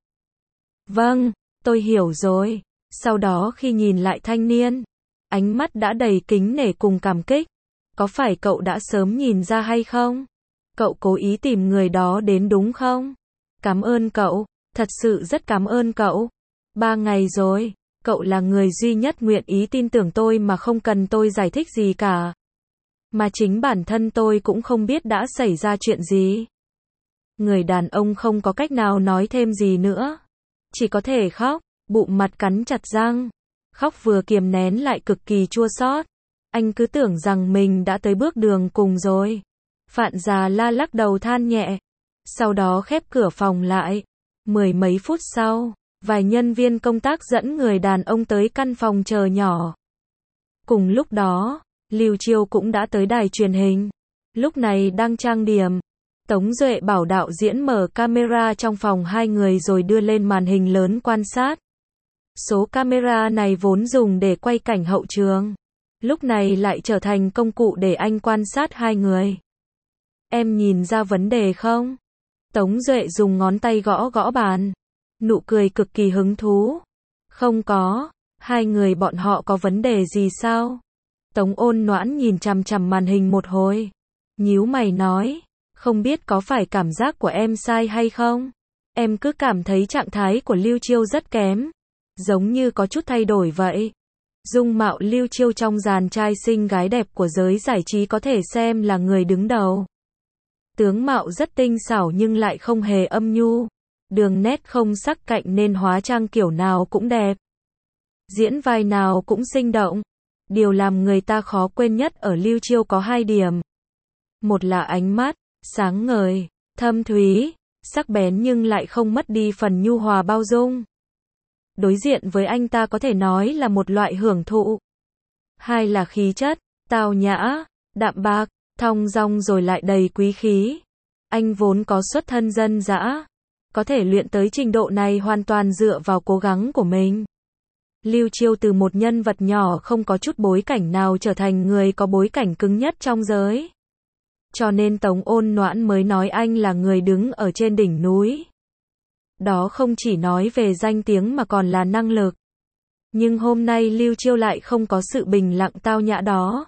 Vâng, tôi hiểu rồi. Sau đó khi nhìn lại thanh niên, ánh mắt đã đầy kính nể cùng cảm kích. Có phải cậu đã sớm nhìn ra hay không? Cậu cố ý tìm người đó đến đúng không? Cảm ơn cậu, thật sự rất cảm ơn cậu. 3 ngày rồi, cậu là người duy nhất nguyện ý tin tưởng tôi mà không cần tôi giải thích gì cả. Mà chính bản thân tôi cũng không biết đã xảy ra chuyện gì. Người đàn ông không có cách nào nói thêm gì nữa. Chỉ có thể khóc, bụng mặt cắn chặt răng. Khóc vừa kiềm nén lại cực kỳ chua xót. Anh cứ tưởng rằng mình đã tới bước đường cùng rồi. Phạn Già La lắc đầu than nhẹ. Sau đó khép cửa phòng lại. 10 mấy phút sau, vài nhân viên công tác dẫn người đàn ông tới căn phòng chờ nhỏ. Cùng lúc đó, Lưu Chiêu cũng đã tới đài truyền hình. Lúc này đang trang điểm. Tống Duệ bảo đạo diễn mở camera trong phòng hai người rồi đưa lên màn hình lớn quan sát. Số camera này vốn dùng để quay cảnh hậu trường, lúc này lại trở thành công cụ để anh quan sát hai người. Em nhìn ra vấn đề không? Tống Duệ dùng ngón tay gõ gõ bàn, nụ cười cực kỳ hứng thú. Không có, hai người bọn họ có vấn đề gì sao? Tống Ôn Noãn nhìn chằm chằm màn hình một hồi, nhíu mày nói, không biết có phải cảm giác của em sai hay không? Em cứ cảm thấy trạng thái của Lưu Chiêu rất kém, giống như có chút thay đổi vậy. Dung mạo Lưu Chiêu trong dàn trai xinh gái đẹp của giới giải trí có thể xem là người đứng đầu. Tướng mạo rất tinh xảo nhưng lại không hề âm nhu, đường nét không sắc cạnh nên hóa trang kiểu nào cũng đẹp, diễn vai nào cũng sinh động. Điều làm người ta khó quên nhất ở Lưu Chiêu có hai điểm. Một là ánh mắt, sáng ngời, thâm thúy, sắc bén nhưng lại không mất đi phần nhu hòa bao dung. Đối diện với anh ta có thể nói là một loại hưởng thụ. Hai là khí chất, tao nhã, đạm bạc, thong dong rồi lại đầy quý khí. Anh vốn có xuất thân dân dã, có thể luyện tới trình độ này hoàn toàn dựa vào cố gắng của mình. Lưu Chiêu từ một nhân vật nhỏ không có chút bối cảnh nào trở thành người có bối cảnh cứng nhất trong giới. Cho nên Tống Ôn Noãn mới nói anh là người đứng ở trên đỉnh núi. Đó không chỉ nói về danh tiếng mà còn là năng lực. Nhưng hôm nay Lưu Chiêu lại không có sự bình lặng tao nhã đó.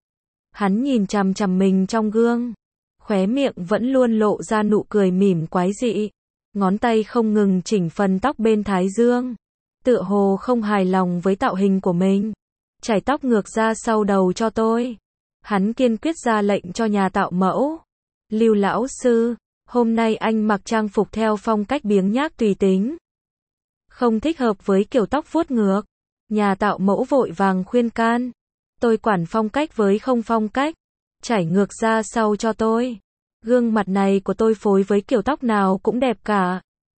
Hắn nhìn chằm chằm mình trong gương, khóe miệng vẫn luôn lộ ra nụ cười mỉm quái dị, ngón tay không ngừng chỉnh phần tóc bên thái dương, tựa hồ không hài lòng với tạo hình của mình. Chải tóc ngược ra sau đầu cho tôi. Hắn kiên quyết ra lệnh cho nhà tạo mẫu. Lưu lão sư, hôm nay anh mặc trang phục theo phong cách biếng nhác tùy tính, không thích hợp với kiểu tóc vuốt ngược. Nhà tạo mẫu vội vàng khuyên can. Tôi quản phong cách với không phong cách. Chải ngược ra sau cho tôi. Gương mặt này của tôi phối với kiểu tóc nào cũng đẹp cả.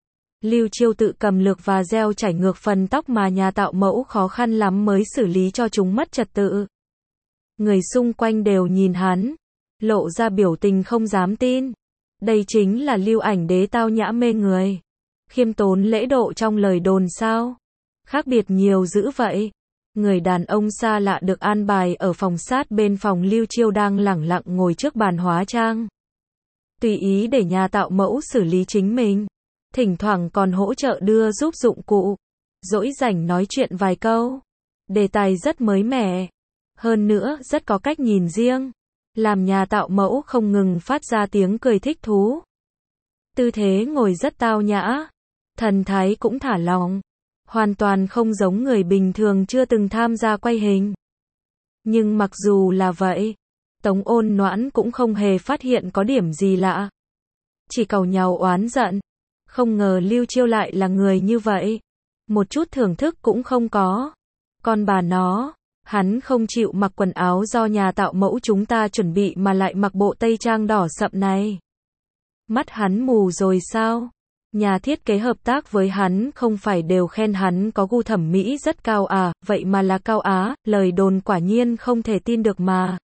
Lưu Chiêu tự cầm lược và gel chải ngược phần tóc mà nhà tạo mẫu khó khăn lắm mới xử lý cho chúng mất trật tự. Người xung quanh đều nhìn hắn, lộ ra biểu tình không dám tin. Đây chính là Lưu Ảnh Đế tao nhã mê người, khiêm tốn lễ độ trong lời đồn sao? Khác biệt nhiều dữ vậy. Người đàn ông xa lạ được an bài ở phòng sát bên phòng Lưu Chiêu đang lẳng lặng ngồi trước bàn hóa trang, tùy ý để nhà tạo mẫu xử lý chính mình, thỉnh thoảng còn hỗ trợ đưa giúp dụng cụ, dỗi rảnh nói chuyện vài câu. Đề tài rất mới mẻ, hơn nữa rất có cách nhìn riêng, làm nhà tạo mẫu không ngừng phát ra tiếng cười thích thú. Tư thế ngồi rất tao nhã, thần thái cũng thả lỏng, hoàn toàn không giống người bình thường chưa từng tham gia quay hình. Nhưng mặc dù là vậy, Tống Ôn Noãn cũng không hề phát hiện có điểm gì lạ, chỉ càu nhàu oán giận. Không ngờ Lưu Chiêu lại là người như vậy, một chút thưởng thức cũng không có. Con bà nó, hắn không chịu mặc quần áo do nhà tạo mẫu chúng ta chuẩn bị mà lại mặc bộ tây trang đỏ sậm này. Mắt hắn mù rồi sao? Nhà thiết kế hợp tác với hắn không phải đều khen hắn có gu thẩm mỹ rất cao à, vậy mà là cao á, lời đồn quả nhiên không thể tin được mà.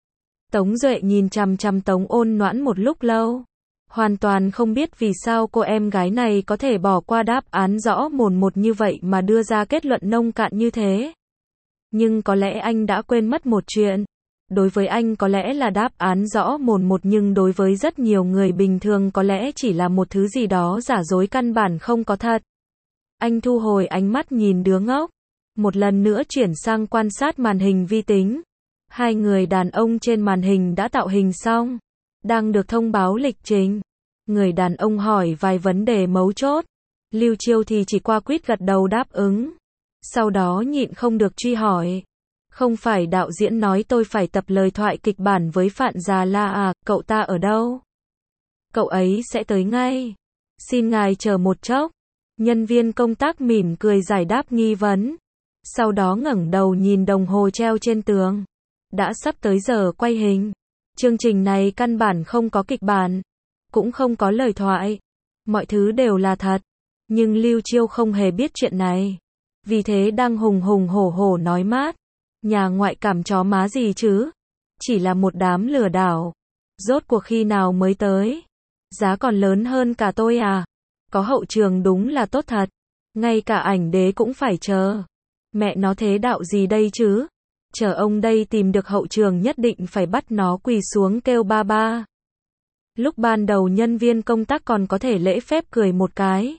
Tống Duệ nhìn chằm chằm Tống Ôn Noãn một lúc lâu, hoàn toàn không biết vì sao cô em gái này có thể bỏ qua đáp án rõ mồn một như vậy mà đưa ra kết luận nông cạn như thế. Nhưng có lẽ anh đã quên mất một chuyện. Đối với anh có lẽ là đáp án rõ mồn một nhưng đối với rất nhiều người bình thường có lẽ chỉ là một thứ gì đó giả dối căn bản không có thật. Anh thu hồi ánh mắt nhìn đứa ngốc, một lần nữa chuyển sang quan sát màn hình vi tính. Hai người đàn ông trên màn hình đã tạo hình xong, đang được thông báo lịch trình. Người đàn ông hỏi vài vấn đề mấu chốt, Lưu Chiêu thì chỉ qua quýt gật đầu đáp ứng. Sau đó nhịn không được truy hỏi. Không phải đạo diễn nói tôi phải tập lời thoại kịch bản với Phạn Già La à, cậu ta ở đâu? Cậu ấy sẽ tới ngay. Xin ngài chờ một chốc. Nhân viên công tác mỉm cười giải đáp nghi vấn. Sau đó ngẩng đầu nhìn đồng hồ treo trên tường. Đã sắp tới giờ quay hình. Chương trình này căn bản không có kịch bản, cũng không có lời thoại. Mọi thứ đều là thật. Nhưng Lưu Chiêu không hề biết chuyện này. Vì thế đang hùng hùng hổ hổ nói mát. Nhà ngoại cảm chó má gì chứ? Chỉ là một đám lừa đảo. Rốt cuộc khi nào mới tới? Giá còn lớn hơn cả tôi à? Có hậu trường đúng là tốt thật. Ngay cả ảnh đế cũng phải chờ. Mẹ nó thế đạo gì đây chứ? Chờ ông đây tìm được hậu trường nhất định phải bắt nó quỳ xuống kêu ba ba. Lúc ban đầu nhân viên công tác còn có thể lễ phép cười một cái.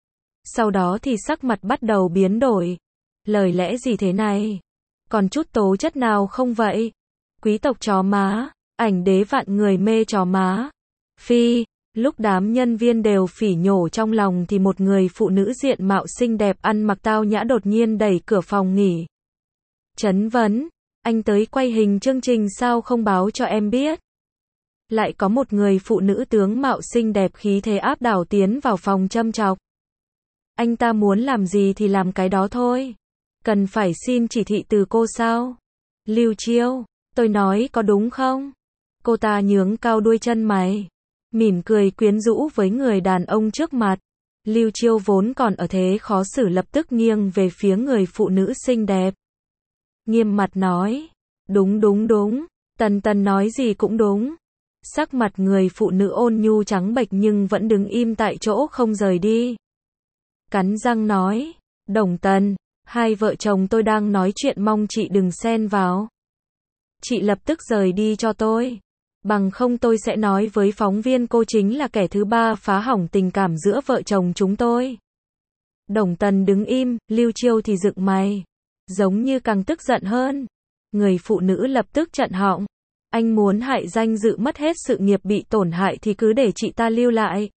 Sau đó thì sắc mặt bắt đầu biến đổi. Lời lẽ gì thế này? Còn chút tố chất nào không vậy? Quý tộc chó má, ảnh đế vạn người mê chó má. Phi, lúc đám nhân viên đều phỉ nhổ trong lòng thì một người phụ nữ diện mạo xinh đẹp ăn mặc tao nhã đột nhiên đẩy cửa phòng nghỉ. Chấn vấn, anh tới quay hình chương trình sao không báo cho em biết? Lại có một người phụ nữ tướng mạo xinh đẹp khí thế áp đảo tiến vào phòng châm chọc. Anh ta muốn làm gì thì làm cái đó thôi. Cần phải xin chỉ thị từ cô sao? Lưu Chiêu, tôi nói có đúng không? Cô ta nhướng cao đuôi chân mày, mỉm cười quyến rũ với người đàn ông trước mặt. Lưu Chiêu vốn còn ở thế khó xử lập tức nghiêng về phía người phụ nữ xinh đẹp. Nghiêm mặt nói, đúng đúng đúng, Tần Tần nói gì cũng đúng. Sắc mặt người phụ nữ ôn nhu trắng bệch nhưng vẫn đứng im tại chỗ không rời đi. Cắn răng nói, Đồng Tần, hai vợ chồng tôi đang nói chuyện mong chị đừng xen vào. Chị lập tức rời đi cho tôi. Bằng không tôi sẽ nói với phóng viên cô chính là kẻ thứ ba phá hỏng tình cảm giữa vợ chồng chúng tôi. Đồng Tần đứng im, Lưu Chiêu thì dựng mày. Giống như càng tức giận hơn. Người phụ nữ lập tức chặn họng. Anh muốn hại danh dự mất hết sự nghiệp bị tổn hại thì cứ để chị ta lưu lại.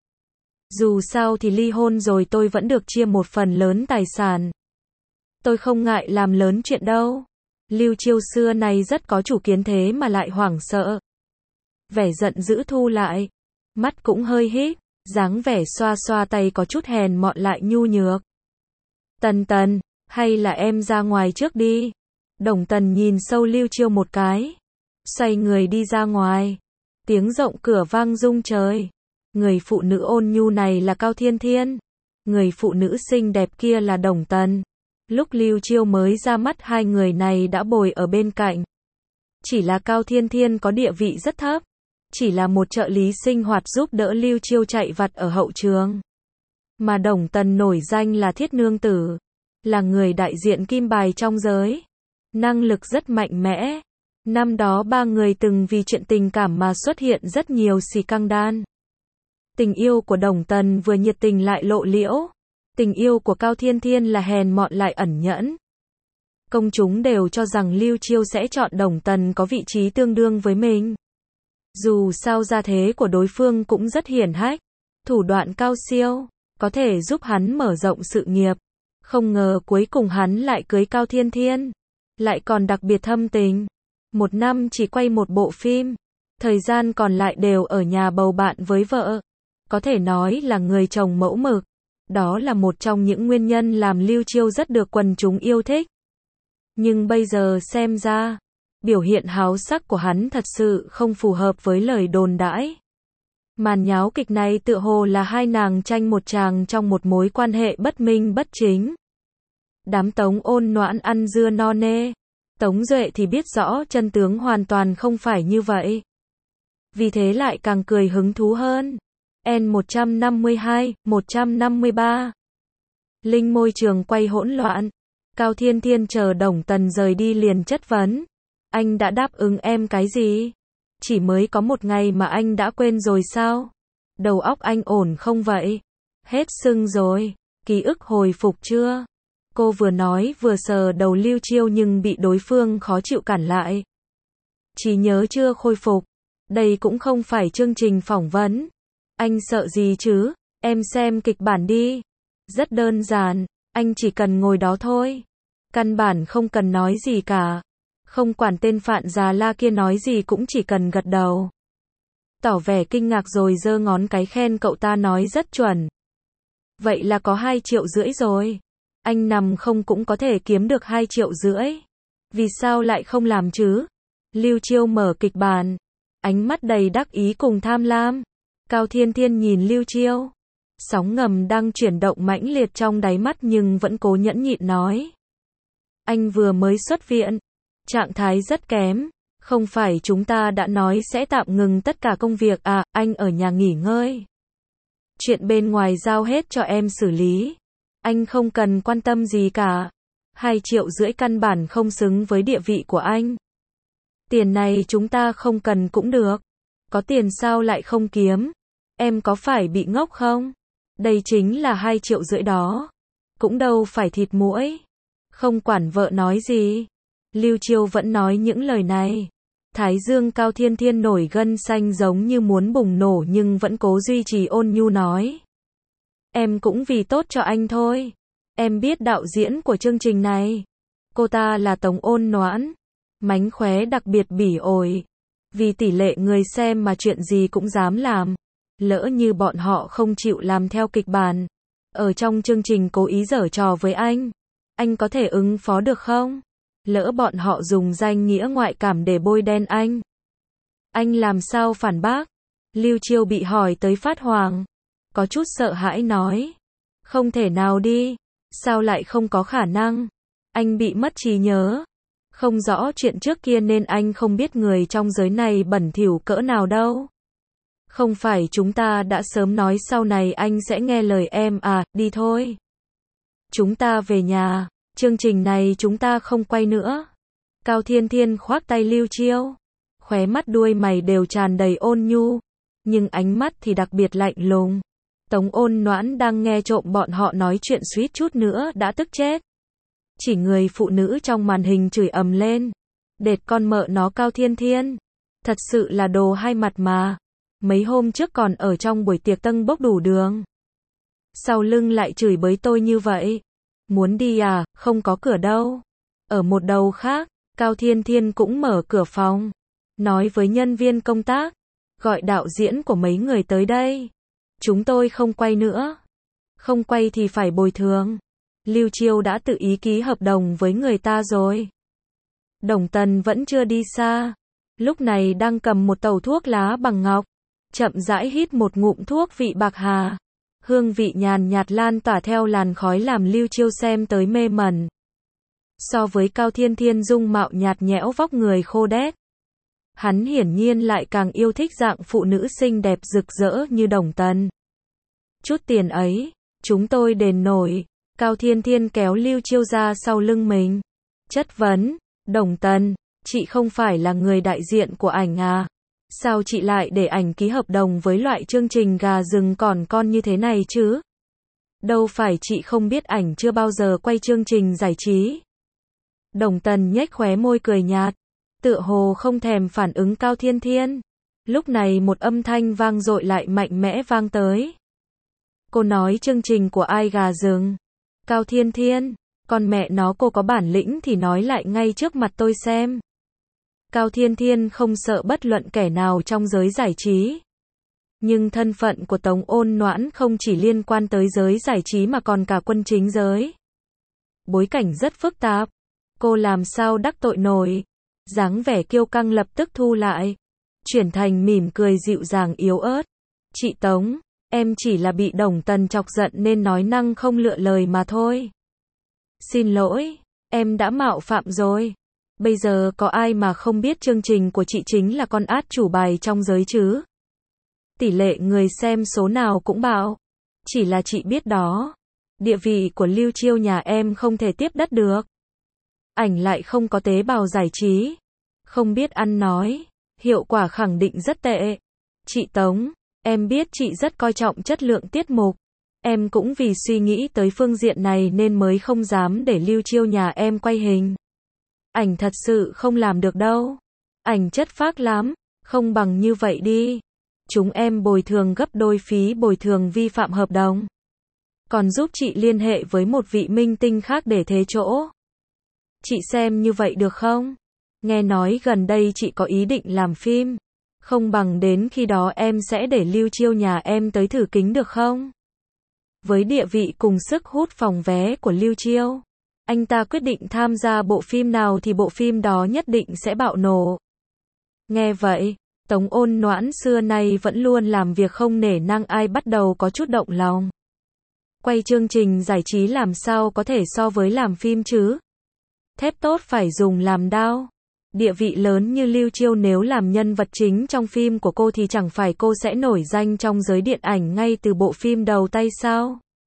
Dù sao thì ly hôn rồi tôi vẫn được chia một phần lớn tài sản. Tôi không ngại làm lớn chuyện đâu. Lưu Chiêu xưa nay rất có chủ kiến thế mà lại hoảng sợ. Vẻ giận dữ thu lại. Mắt cũng hơi híp, dáng vẻ xoa xoa tay có chút hèn mọn lại nhu nhược. Tần Tần, hay là em ra ngoài trước đi. Đồng Tần nhìn sâu Lưu Chiêu một cái. Xoay người đi ra ngoài. Tiếng rộng cửa vang rung trời. Người phụ nữ ôn nhu này là Cao Thiên Thiên. Người phụ nữ xinh đẹp kia là Đồng Tần. Lúc Lưu Chiêu mới ra mắt hai người này đã bồi ở bên cạnh. Chỉ là Cao Thiên Thiên có địa vị rất thấp. Chỉ là một trợ lý sinh hoạt giúp đỡ Lưu Chiêu chạy vặt ở hậu trường. Mà Đồng Tần nổi danh là Thiết Nương Tử. Là người đại diện kim bài trong giới. Năng lực rất mạnh mẽ. Năm đó ba người từng vì chuyện tình cảm mà xuất hiện rất nhiều scandal. Tình yêu của Đồng Tần vừa nhiệt tình lại lộ liễu. Tình yêu của Cao Thiên Thiên là hèn mọn lại ẩn nhẫn. Công chúng đều cho rằng Lưu Chiêu sẽ chọn Đồng Tần có vị trí tương đương với mình. Dù sao gia thế của đối phương cũng rất hiển hách, thủ đoạn cao siêu, có thể giúp hắn mở rộng sự nghiệp. Không ngờ cuối cùng hắn lại cưới Cao Thiên Thiên, lại còn đặc biệt thâm tình. Một năm chỉ quay một bộ phim, thời gian còn lại đều ở nhà bầu bạn với vợ. Có thể nói là người chồng mẫu mực. Đó là một trong những nguyên nhân làm Lưu Chiêu rất được quần chúng yêu thích. Nhưng bây giờ xem ra, biểu hiện háo sắc của hắn thật sự không phù hợp với lời đồn đãi. Màn nháo kịch này tựa hồ là hai nàng tranh một chàng trong một mối quan hệ bất minh bất chính. Đám Tống ôn noãn ăn dưa no nê. Tống Duệ thì biết rõ chân tướng hoàn toàn không phải như vậy. Vì thế lại càng cười hứng thú hơn. N152, 153. Linh môi trường quay hỗn loạn. Cao Thiên Thiên chờ Đồng Tần rời đi liền chất vấn. Anh đã đáp ứng em cái gì? Chỉ mới có một ngày mà anh đã quên rồi sao? Đầu óc anh ổn không vậy? Hết sưng rồi. Ký ức hồi phục chưa? Cô vừa nói vừa sờ đầu Lưu Chiêu nhưng bị đối phương khó chịu cản lại. Trí nhớ chưa khôi phục. Đây cũng không phải chương trình phỏng vấn. Anh sợ gì chứ? Em xem kịch bản đi. Rất đơn giản, anh chỉ cần ngồi đó thôi. Căn bản không cần nói gì cả. Không quản tên Phạn già la kia nói gì cũng chỉ cần gật đầu. Tỏ vẻ kinh ngạc rồi giơ ngón cái khen cậu ta nói rất chuẩn. Vậy là có 2,5 triệu rồi. Anh nằm không cũng có thể kiếm được 2,5 triệu. Vì sao lại không làm chứ? Lưu Chiêu mở kịch bản. Ánh mắt đầy đắc ý cùng tham lam. Cao Thiên Thiên nhìn Lưu Chiêu. Sóng ngầm đang chuyển động mãnh liệt trong đáy mắt nhưng vẫn cố nhẫn nhịn nói. Anh vừa mới xuất viện. Trạng thái rất kém. Không phải chúng ta đã nói sẽ tạm ngừng tất cả công việc à, anh ở nhà nghỉ ngơi. Chuyện bên ngoài giao hết cho em xử lý. Anh không cần quan tâm gì cả. 2,5 triệu căn bản không xứng với địa vị của anh. Tiền này chúng ta không cần cũng được. Có tiền sao lại không kiếm? Em có phải bị ngốc không? Đây chính là 2,5 triệu đó. Cũng đâu phải thịt muỗi. Không quản vợ nói gì. Lưu Chiêu vẫn nói những lời này. Thái dương Cao Thiên Thiên nổi gân xanh giống như muốn bùng nổ nhưng vẫn cố duy trì ôn nhu nói. Em cũng vì tốt cho anh thôi. Em biết đạo diễn của chương trình này. Cô ta là Tống Ôn Noãn. Mánh khóe đặc biệt bỉ ổi. Vì tỷ lệ người xem mà chuyện gì cũng dám làm. Lỡ như bọn họ không chịu làm theo kịch bản. Ở trong chương trình cố ý giở trò với anh có thể ứng phó được không? Lỡ bọn họ dùng danh nghĩa ngoại cảm để bôi đen anh làm sao phản bác? Lưu Chiêu bị hỏi tới phát hoảng. Có chút sợ hãi nói. Không thể nào đi. Sao lại không có khả năng? Anh bị mất trí nhớ. Không rõ chuyện trước kia nên anh không biết người trong giới này bẩn thỉu cỡ nào đâu. Không phải chúng ta đã sớm nói sau này anh sẽ nghe lời em à, đi thôi. Chúng ta về nhà, chương trình này chúng ta không quay nữa. Cao Thiên Thiên khoác tay Lưu Chiêu. Khóe mắt đuôi mày đều tràn đầy ôn nhu. Nhưng ánh mắt thì đặc biệt lạnh lùng. Tống Ôn Noãn đang nghe trộm bọn họ nói chuyện suýt chút nữa đã tức chết. Chỉ người phụ nữ trong màn hình chửi ầm lên. Đệt con mợ nó Cao Thiên Thiên. Thật sự là đồ hai mặt mà. Mấy hôm trước còn ở trong buổi tiệc tâng bốc đủ đường. Sau lưng lại chửi bới tôi như vậy. Muốn đi à, không có cửa đâu. Ở một đầu khác, Cao Thiên Thiên cũng mở cửa phòng. Nói với nhân viên công tác. Gọi đạo diễn của mấy người tới đây. Chúng tôi không quay nữa. Không quay thì phải bồi thường. Lưu Chiêu đã tự ý ký hợp đồng với người ta rồi. Đồng Tần vẫn chưa đi xa. Lúc này đang cầm một tàu thuốc lá bằng ngọc. Chậm rãi hít một ngụm thuốc vị bạc hà. Hương vị nhàn nhạt lan tỏa theo làn khói làm Lưu Chiêu xem tới mê mẩn. So với Cao Thiên Thiên dung mạo nhạt nhẽo vóc người khô đét. Hắn hiển nhiên lại càng yêu thích dạng phụ nữ xinh đẹp rực rỡ như Đồng Tần. Chút tiền ấy, chúng tôi đền nổi. Cao Thiên Thiên kéo Lưu Chiêu ra sau lưng mình. Chất vấn, Đồng Tần, chị không phải là người đại diện của ảnh à? Sao chị lại để ảnh ký hợp đồng với loại chương trình gà rừng còn con như thế này chứ? Đâu phải chị không biết ảnh chưa bao giờ quay chương trình giải trí. Đồng Tần nhếch khóe môi cười nhạt. Tựa hồ không thèm phản ứng Cao Thiên Thiên. Lúc này một âm thanh vang dội lại mạnh mẽ vang tới. Cô nói chương trình của ai gà rừng? Cao Thiên Thiên, con mẹ nó cô có bản lĩnh thì nói lại ngay trước mặt tôi xem. Cao Thiên Thiên không sợ bất luận kẻ nào trong giới giải trí. Nhưng thân phận của Tống Ôn Noãn không chỉ liên quan tới giới giải trí mà còn cả quân chính giới. Bối cảnh rất phức tạp. Cô làm sao đắc tội nổi. Dáng vẻ kiêu căng lập tức thu lại. Chuyển thành mỉm cười dịu dàng yếu ớt. Chị Tống, em chỉ là bị Đồng Tần chọc giận nên nói năng không lựa lời mà thôi. Xin lỗi, em đã mạo phạm rồi. Bây giờ có ai mà không biết chương trình của chị chính là con át chủ bài trong giới chứ? Tỷ lệ người xem số nào cũng bảo. Chỉ là chị biết đó. Địa vị của Lưu Chiêu nhà em không thể tiếp đất được. Ảnh lại không có tế bào giải trí. Không biết ăn nói. Hiệu quả khẳng định rất tệ. Chị Tống, em biết chị rất coi trọng chất lượng tiết mục. Em cũng vì suy nghĩ tới phương diện này nên mới không dám để Lưu Chiêu nhà em quay hình. Ảnh thật sự không làm được đâu. Ảnh chất phác lắm. Không bằng như vậy đi. Chúng em bồi thường gấp đôi phí bồi thường vi phạm hợp đồng. Còn giúp chị liên hệ với một vị minh tinh khác để thế chỗ. Chị xem như vậy được không? Nghe nói gần đây chị có ý định làm phim. Không bằng đến khi đó em sẽ để Lưu Chiêu nhà em tới thử kính được không? Với địa vị cùng sức hút phòng vé của Lưu Chiêu, anh ta quyết định tham gia bộ phim nào thì bộ phim đó nhất định sẽ bạo nổ. Nghe vậy, Tống Ôn Noãn xưa nay vẫn luôn làm việc không nể nang ai bắt đầu có chút động lòng. Quay chương trình giải trí làm sao có thể so với làm phim chứ? Thép tốt phải dùng làm đao. Địa vị lớn như Lưu Chiêu nếu làm nhân vật chính trong phim của cô thì chẳng phải cô sẽ nổi danh trong giới điện ảnh ngay từ bộ phim đầu tay sao?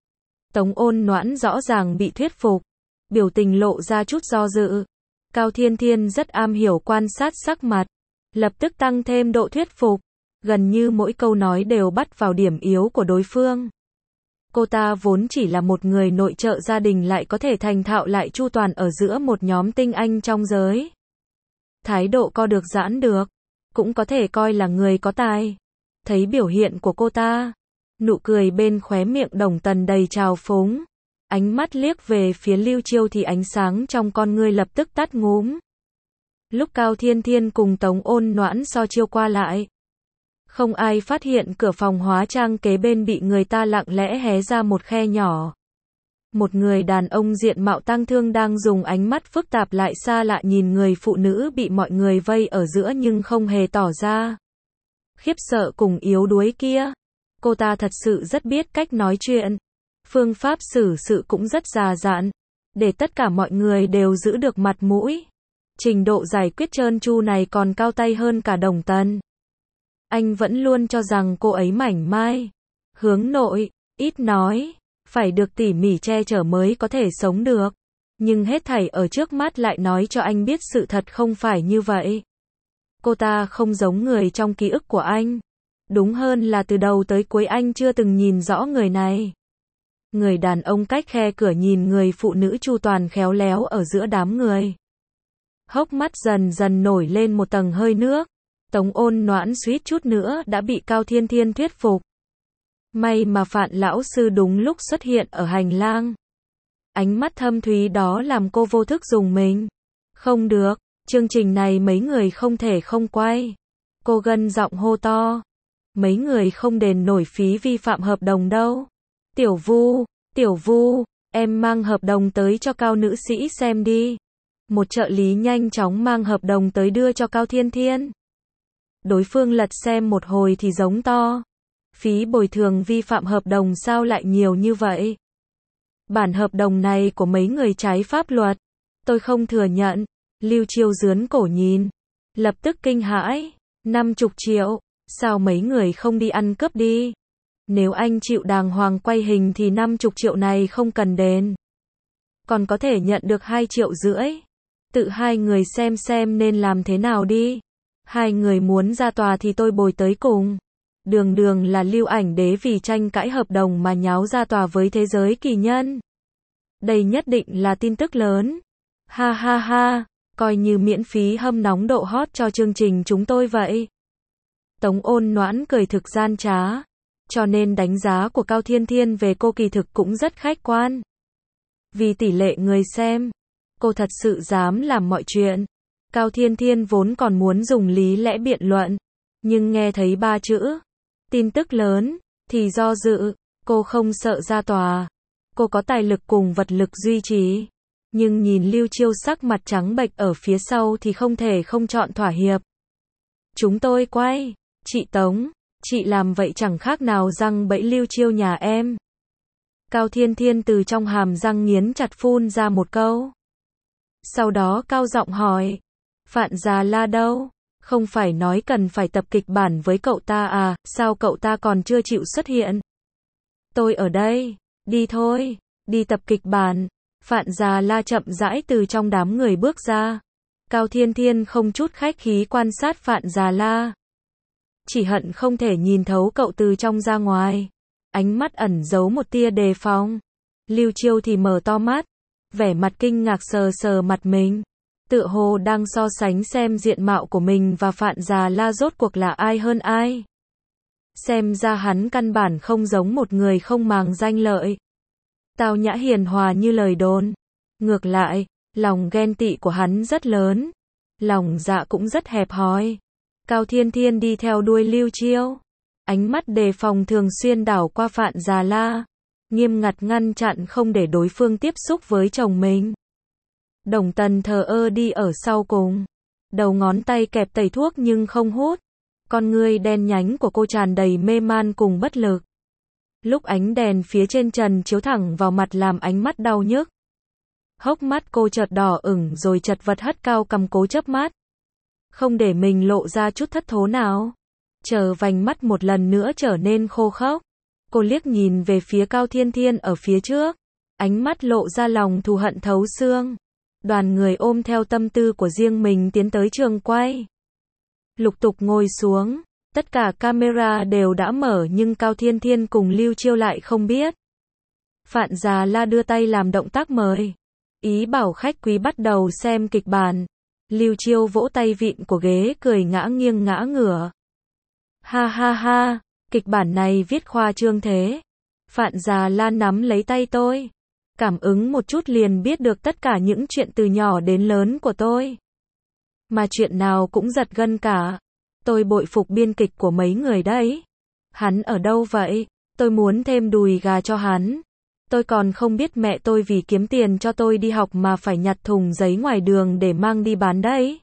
Tống Ôn Noãn rõ ràng bị thuyết phục, biểu tình lộ ra chút do dự. Cao Thiên Thiên rất am hiểu quan sát sắc mặt, lập tức tăng thêm độ thuyết phục, gần như mỗi câu nói đều bắt vào điểm yếu của đối phương. Cô ta vốn chỉ là một người nội trợ gia đình lại có thể thành thạo lại chu toàn ở giữa một nhóm tinh anh trong giới. Thái độ co được giãn được, cũng có thể coi là người có tài. Thấy biểu hiện của cô ta, nụ cười bên khóe miệng Đồng Tần đầy trào phúng. Ánh mắt liếc về phía Lưu Chiêu thì ánh sáng trong con ngươi lập tức tắt ngúm. Lúc Cao Thiên Thiên cùng Tống Ôn Noãn so chiêu qua lại, không ai phát hiện cửa phòng hóa trang kế bên bị người ta lặng lẽ hé ra một khe nhỏ. Một người đàn ông diện mạo tang thương đang dùng ánh mắt phức tạp lại xa lạ nhìn người phụ nữ bị mọi người vây ở giữa nhưng không hề tỏ ra khiếp sợ cùng yếu đuối kia. Cô ta thật sự rất biết cách nói chuyện. Phương pháp xử sự cũng rất già dặn, để tất cả mọi người đều giữ được mặt mũi. Trình độ giải quyết trơn tru này còn cao tay hơn cả Đồng Tần. Anh vẫn luôn cho rằng cô ấy mảnh mai, hướng nội, ít nói, phải được tỉ mỉ che chở mới có thể sống được. Nhưng hết thảy ở trước mắt lại nói cho anh biết sự thật không phải như vậy. Cô ta không giống người trong ký ức của anh. Đúng hơn là từ đầu tới cuối anh chưa từng nhìn rõ người này. Người đàn ông cách khe cửa nhìn người phụ nữ chu toàn khéo léo ở giữa đám người. Hốc mắt dần dần nổi lên một tầng hơi nước. Tống Ôn Noãn suýt chút nữa đã bị Cao Thiên Thiên thuyết phục. May mà Phạn lão sư đúng lúc xuất hiện ở hành lang. Ánh mắt thâm thúy đó làm cô vô thức rùng mình. Không được, chương trình này mấy người không thể không quay. Cô gân giọng hô to. Mấy người không đền nổi phí vi phạm hợp đồng đâu. Tiểu Vu, em mang hợp đồng tới cho Cao nữ sĩ xem đi. Một trợ lý nhanh chóng mang hợp đồng tới đưa cho Cao Thiên Thiên. Đối phương lật xem một hồi thì giống to. Phí bồi thường vi phạm hợp đồng sao lại nhiều như vậy? Bản hợp đồng này của mấy người trái pháp luật. Tôi không thừa nhận. Lưu Chiêu rướn cổ nhìn. Lập tức kinh hãi. 50 triệu. Sao mấy người không đi ăn cướp đi? Nếu anh chịu đàng hoàng quay hình thì 50 triệu này không cần đền. Còn có thể nhận được 2,5 triệu. Tự hai người xem nên làm thế nào đi. Hai người muốn ra tòa thì tôi bồi tới cùng. Đường là Lưu Ảnh Đế vì tranh cãi hợp đồng mà nháo ra tòa với thế giới kỳ nhân. Đây nhất định là tin tức lớn. Ha ha ha, coi như miễn phí hâm nóng độ hot cho chương trình chúng tôi vậy. Tống Ôn Noãn cười thực gian trá. Cho nên đánh giá của Cao Thiên Thiên về cô kỳ thực cũng rất khách quan. Vì tỷ lệ người xem, cô thật sự dám làm mọi chuyện. Cao Thiên Thiên vốn còn muốn dùng lý lẽ biện luận, nhưng nghe thấy 3 chữ tin tức lớn thì do dự. Cô không sợ ra tòa. Cô có tài lực cùng vật lực duy trì. Nhưng nhìn Lưu Chiêu sắc mặt trắng bệch ở phía sau thì không thể không chọn thỏa hiệp. Chúng tôi quay. Chị Tống, chị làm vậy chẳng khác nào răng bẫy Lưu Chiêu nhà em. Cao Thiên Thiên từ trong hàm răng nghiến chặt phun ra một câu. Sau đó cao giọng hỏi. Phạn Già La đâu? Không phải nói cần phải tập kịch bản với cậu ta à, sao cậu ta còn chưa chịu xuất hiện? Tôi ở đây, đi thôi, đi tập kịch bản. Phạn Già La chậm rãi từ trong đám người bước ra. Cao Thiên Thiên không chút khách khí quan sát Phạn Già La. Chỉ hận không thể nhìn thấu cậu từ trong ra ngoài. Ánh mắt ẩn giấu một tia đề phòng. Lưu Chiêu thì mở to mắt, vẻ mặt kinh ngạc sờ mặt mình. Tựa hồ đang so sánh xem diện mạo của mình và Phạn Già La rốt cuộc là ai hơn ai. Xem ra hắn căn bản không giống một người không màng danh lợi. Tao nhã hiền hòa như lời đồn. Ngược lại, lòng ghen tị của hắn rất lớn. Lòng dạ cũng rất hẹp hòi. Cao Thiên Thiên đi theo đuôi Lưu Chiêu. Ánh mắt đề phòng thường xuyên đảo qua Phạn Già La. Nghiêm ngặt ngăn chặn không để đối phương tiếp xúc với chồng mình. Đồng Tần thờ ơ đi ở sau cùng. Đầu ngón tay kẹp tẩy thuốc nhưng không hút. Con ngươi đen nhánh của cô tràn đầy mê man cùng bất lực. Lúc ánh đèn phía trên trần chiếu thẳng vào mặt làm ánh mắt đau nhức. Hốc mắt cô chợt đỏ ửng rồi chật vật hất cao cằm cố chớp mắt. Không để mình lộ ra chút thất thố nào. Chờ vành mắt một lần nữa trở nên khô khốc. Cô liếc nhìn về phía Cao Thiên Thiên ở phía trước, ánh mắt lộ ra lòng thù hận thấu xương. Đoàn người ôm theo tâm tư của riêng mình tiến tới trường quay. Lục tục ngồi xuống, tất cả camera đều đã mở nhưng Cao Thiên Thiên cùng Lưu Chiêu lại không biết. Phạn Già La đưa tay làm động tác mời, ý bảo khách quý bắt đầu xem kịch bản. Lưu Chiêu vỗ tay vịn của ghế cười ngã nghiêng ngã ngửa. Ha ha ha, kịch bản này viết khoa trương thế. Phạn Già La nắm lấy tay tôi. Cảm ứng một chút liền biết được tất cả những chuyện từ nhỏ đến lớn của tôi. Mà chuyện nào cũng giật gân cả. Tôi bội phục biên kịch của mấy người đấy. Hắn ở đâu vậy? Tôi muốn thêm đùi gà cho hắn. Tôi còn không biết mẹ tôi vì kiếm tiền cho tôi đi học mà phải nhặt thùng giấy ngoài đường để mang đi bán đấy.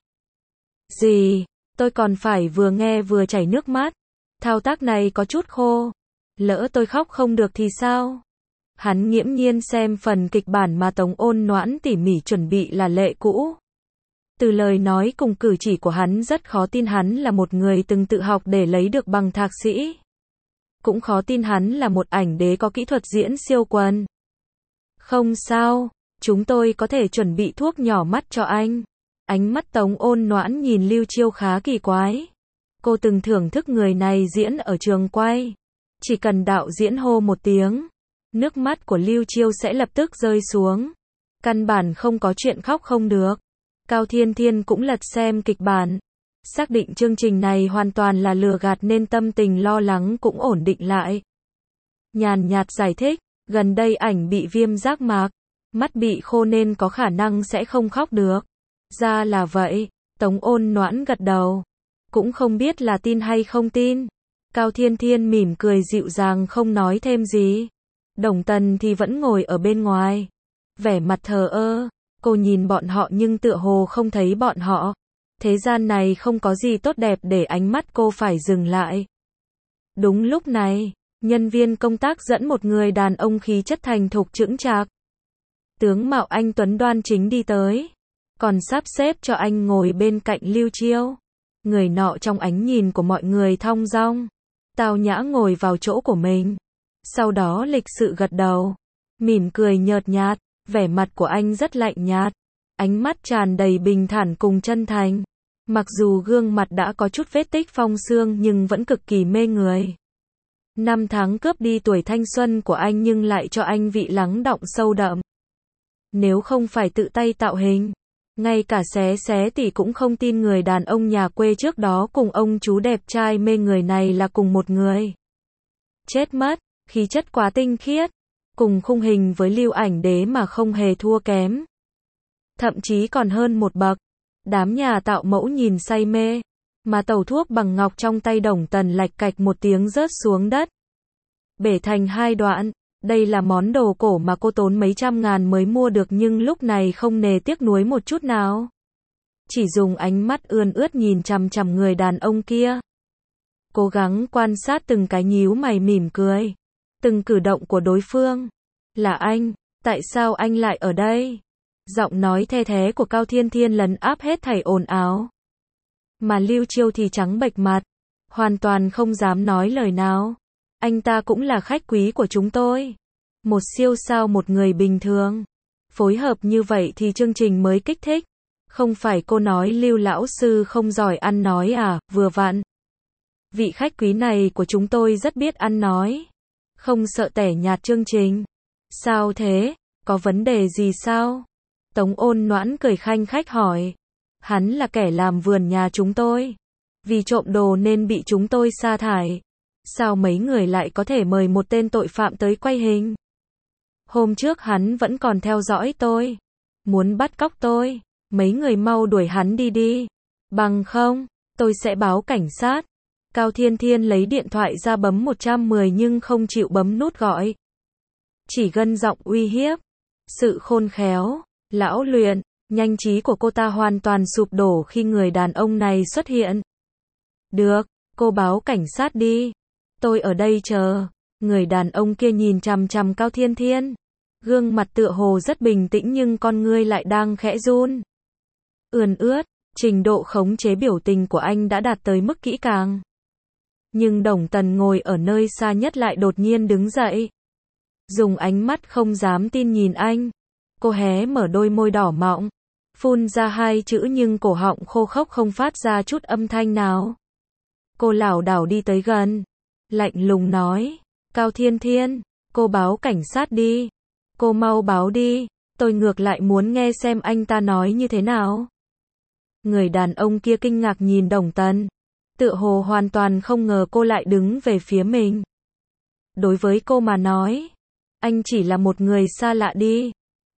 Gì? Tôi còn phải vừa nghe vừa chảy nước mắt. Thao tác này có chút khô. Lỡ tôi khóc không được thì sao? Hắn nghiễm nhiên xem phần kịch bản mà Tống Ôn Noãn tỉ mỉ chuẩn bị là lệ cũ. Từ lời nói cùng cử chỉ của hắn rất khó tin hắn là một người từng tự học để lấy được bằng thạc sĩ. Cũng khó tin hắn là một ảnh đế có kỹ thuật diễn siêu quần. Không sao, chúng tôi có thể chuẩn bị thuốc nhỏ mắt cho anh. Ánh mắt Tống Ôn Noãn nhìn Lưu Chiêu khá kỳ quái. Cô từng thưởng thức người này diễn ở trường quay. Chỉ cần đạo diễn hô một tiếng, nước mắt của Lưu Chiêu sẽ lập tức rơi xuống. Căn bản không có chuyện khóc không được. Cao Thiên Thiên cũng lật xem kịch bản. Xác định chương trình này hoàn toàn là lừa gạt nên tâm tình lo lắng cũng ổn định lại. Nhàn nhạt giải thích, gần đây ảnh bị viêm giác mạc, mắt bị khô nên có khả năng sẽ không khóc được. Ra là vậy, Tống Ôn Noãn gật đầu. Cũng không biết là tin hay không tin. Cao Thiên Thiên mỉm cười dịu dàng không nói thêm gì. Đồng Tần thì vẫn ngồi ở bên ngoài. Vẻ mặt thờ ơ, cô nhìn bọn họ nhưng tựa hồ không thấy bọn họ. Thế gian này không có gì tốt đẹp để ánh mắt cô phải dừng lại. Đúng lúc này, nhân viên công tác dẫn một người đàn ông khí chất thành thục chững chạc. Tướng mạo anh tuấn đoan chính đi tới. Còn sắp xếp cho anh ngồi bên cạnh Lưu Chiêu. Người nọ trong ánh nhìn của mọi người thong dong, tao nhã ngồi vào chỗ của mình. Sau đó lịch sự gật đầu, mỉm cười nhợt nhạt, vẻ mặt của anh rất lạnh nhạt, ánh mắt tràn đầy bình thản cùng chân thành. Mặc dù gương mặt đã có chút vết tích phong xương nhưng vẫn cực kỳ mê người. 5 tháng cướp đi tuổi thanh xuân của anh nhưng lại cho anh vị lắng đọng sâu đậm. Nếu không phải tự tay tạo hình, ngay cả xé xé tỷ cũng không tin người đàn ông nhà quê trước đó cùng ông chú đẹp trai mê người này là cùng một người. Chết mất, khí chất quá tinh khiết, cùng khung hình với Lưu Ảnh Đế mà không hề thua kém. Thậm chí còn hơn một bậc. Đám nhà tạo mẫu nhìn say mê, mà tàu thuốc bằng ngọc trong tay Đồng Tần lạch cạch một tiếng rớt xuống đất. Bể thành hai đoạn, đây là món đồ cổ mà cô tốn mấy trăm ngàn mới mua được nhưng lúc này không nề tiếc nuối một chút nào. Chỉ dùng ánh mắt ươn ướt nhìn chằm chằm người đàn ông kia. Cố gắng quan sát từng cái nhíu mày mỉm cười. Từng cử động của đối phương. Là anh, tại sao anh lại ở đây? Giọng nói the thé của Cao Thiên Thiên lấn áp hết thảy ồn ào. Mà Lưu Chiêu thì trắng bệch mặt, hoàn toàn không dám nói lời nào. Anh ta cũng là khách quý của chúng tôi. Một siêu sao một người bình thường. Phối hợp như vậy thì chương trình mới kích thích. Không phải cô nói Lưu lão sư không giỏi ăn nói à, vừa vặn. Vị khách quý này của chúng tôi rất biết ăn nói. Không sợ tẻ nhạt chương trình. Sao thế? Có vấn đề gì sao? Tống Ôn Noãn cười khanh khách hỏi. Hắn là kẻ làm vườn nhà chúng tôi. Vì trộm đồ nên bị chúng tôi sa thải. Sao mấy người lại có thể mời một tên tội phạm tới quay hình? Hôm trước hắn vẫn còn theo dõi tôi. Muốn bắt cóc tôi. Mấy người mau đuổi hắn đi đi. Bằng không, tôi sẽ báo cảnh sát. Cao Thiên Thiên lấy điện thoại ra bấm 110 nhưng không chịu bấm nút gọi. Chỉ gân giọng uy hiếp. Sự khôn khéo, lão luyện, nhanh trí của cô ta hoàn toàn sụp đổ khi người đàn ông này xuất hiện. Được, cô báo cảnh sát đi. Tôi ở đây chờ. Người đàn ông kia nhìn chằm chằm Cao Thiên Thiên. Gương mặt tựa hồ rất bình tĩnh nhưng con ngươi lại đang khẽ run. Ươn ướt, trình độ khống chế biểu tình của anh đã đạt tới mức kỹ càng. Nhưng Đồng Tần ngồi ở nơi xa nhất lại đột nhiên đứng dậy. Dùng ánh mắt không dám tin nhìn anh. Cô hé mở đôi môi đỏ mọng, phun ra hai chữ nhưng cổ họng khô khốc không phát ra chút âm thanh nào. Cô lảo đảo đi tới gần, lạnh lùng nói, Cao Thiên Thiên, cô báo cảnh sát đi. Cô mau báo đi, tôi ngược lại muốn nghe xem anh ta nói như thế nào. Người đàn ông kia kinh ngạc nhìn Đồng Tần, tựa hồ hoàn toàn không ngờ cô lại đứng về phía mình. Đối với cô mà nói, anh chỉ là một người xa lạ đi.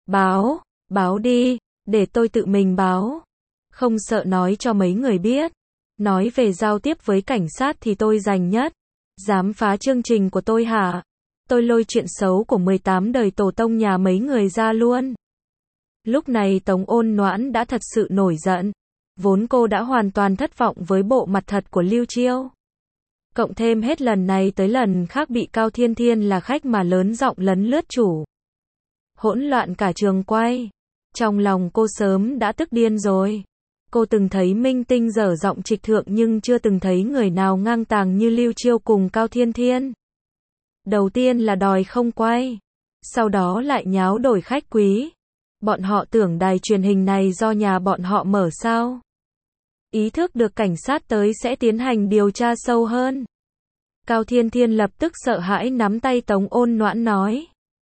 Báo đi, để tôi tự mình báo. Không sợ nói cho mấy người biết. Nói về giao tiếp với cảnh sát thì tôi rành nhất. Dám phá chương trình của tôi hả? Tôi lôi chuyện xấu của 18 đời tổ tông nhà mấy người ra luôn. Lúc này Tống Ôn Noãn đã thật sự nổi giận. Vốn cô đã hoàn toàn thất vọng với bộ mặt thật của Lưu Chiêu. Cộng thêm hết lần này tới lần khác bị Cao Thiên Thiên là khách mà lớn giọng lấn lướt chủ. Hỗn loạn cả trường quay. Trong lòng cô sớm đã tức điên rồi. Cô từng thấy minh tinh dở giọng trịch thượng nhưng chưa từng thấy người nào ngang tàng như Lưu Chiêu cùng Cao Thiên Thiên. Đầu tiên là đòi không quay, sau đó lại nháo đổi khách quý. Bọn họ tưởng đài truyền hình này do nhà bọn họ mở sao? Ý thức được cảnh sát tới sẽ tiến hành điều tra sâu hơn. Cao Thiên Thiên lập tức sợ hãi nắm tay Tống Ôn Noãn nói.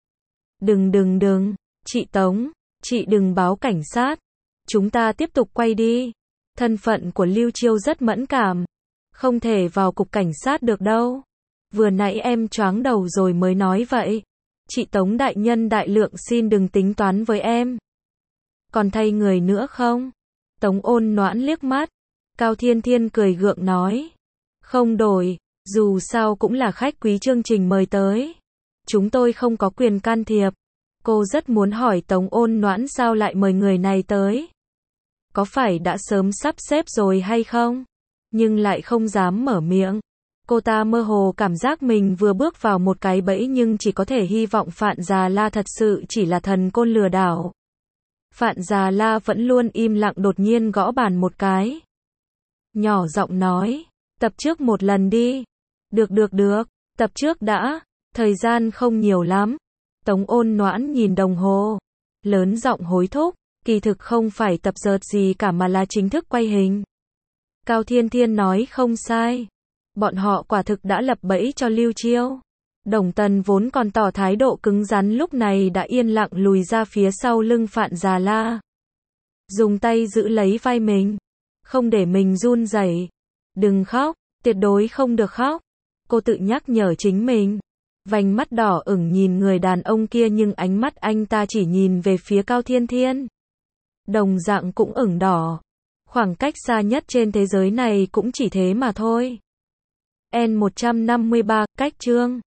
Đừng, chị Tống, chị đừng báo cảnh sát. Chúng ta tiếp tục quay đi. Thân phận của Lưu Chiêu rất mẫn cảm. Không thể vào cục cảnh sát được đâu. Vừa nãy em choáng đầu rồi mới nói vậy. Chị Tống đại nhân đại lượng xin đừng tính toán với em. Còn thay người nữa không? Tống Ôn Noãn liếc mắt. Cao Thiên Thiên cười gượng nói. Không đổi, dù sao cũng là khách quý chương trình mời tới. Chúng tôi không có quyền can thiệp. Cô rất muốn hỏi Tống Ôn Noãn sao lại mời người này tới. Có phải đã sớm sắp xếp rồi hay không? Nhưng lại không dám mở miệng. Cô ta mơ hồ cảm giác mình vừa bước vào một cái bẫy nhưng chỉ có thể hy vọng Phạn Già La thật sự chỉ là thần côn lừa đảo. Phạn Già La vẫn luôn im lặng đột nhiên gõ bàn một cái. Nhỏ giọng nói, tập trước một lần đi. Được, tập trước đã, thời gian không nhiều lắm. Tống Ôn Noãn nhìn đồng hồ, lớn giọng hối thúc, kỳ thực không phải tập dượt gì cả mà là chính thức quay hình. Cao Thiên Thiên nói không sai. Bọn họ quả thực đã lập bẫy cho Lưu Chiêu. Đồng Tần vốn còn tỏ thái độ cứng rắn lúc này đã yên lặng lùi ra phía sau lưng Phạn Già La. Dùng tay giữ lấy vai mình. Không để mình run rẩy. Đừng khóc, tuyệt đối không được khóc. Cô tự nhắc nhở chính mình. Vành mắt đỏ ửng nhìn người đàn ông kia nhưng ánh mắt anh ta chỉ nhìn về phía Cao Thiên Thiên. Đồng dạng cũng ửng đỏ. Khoảng cách xa nhất trên thế giới này cũng chỉ thế mà thôi. N153, cách chương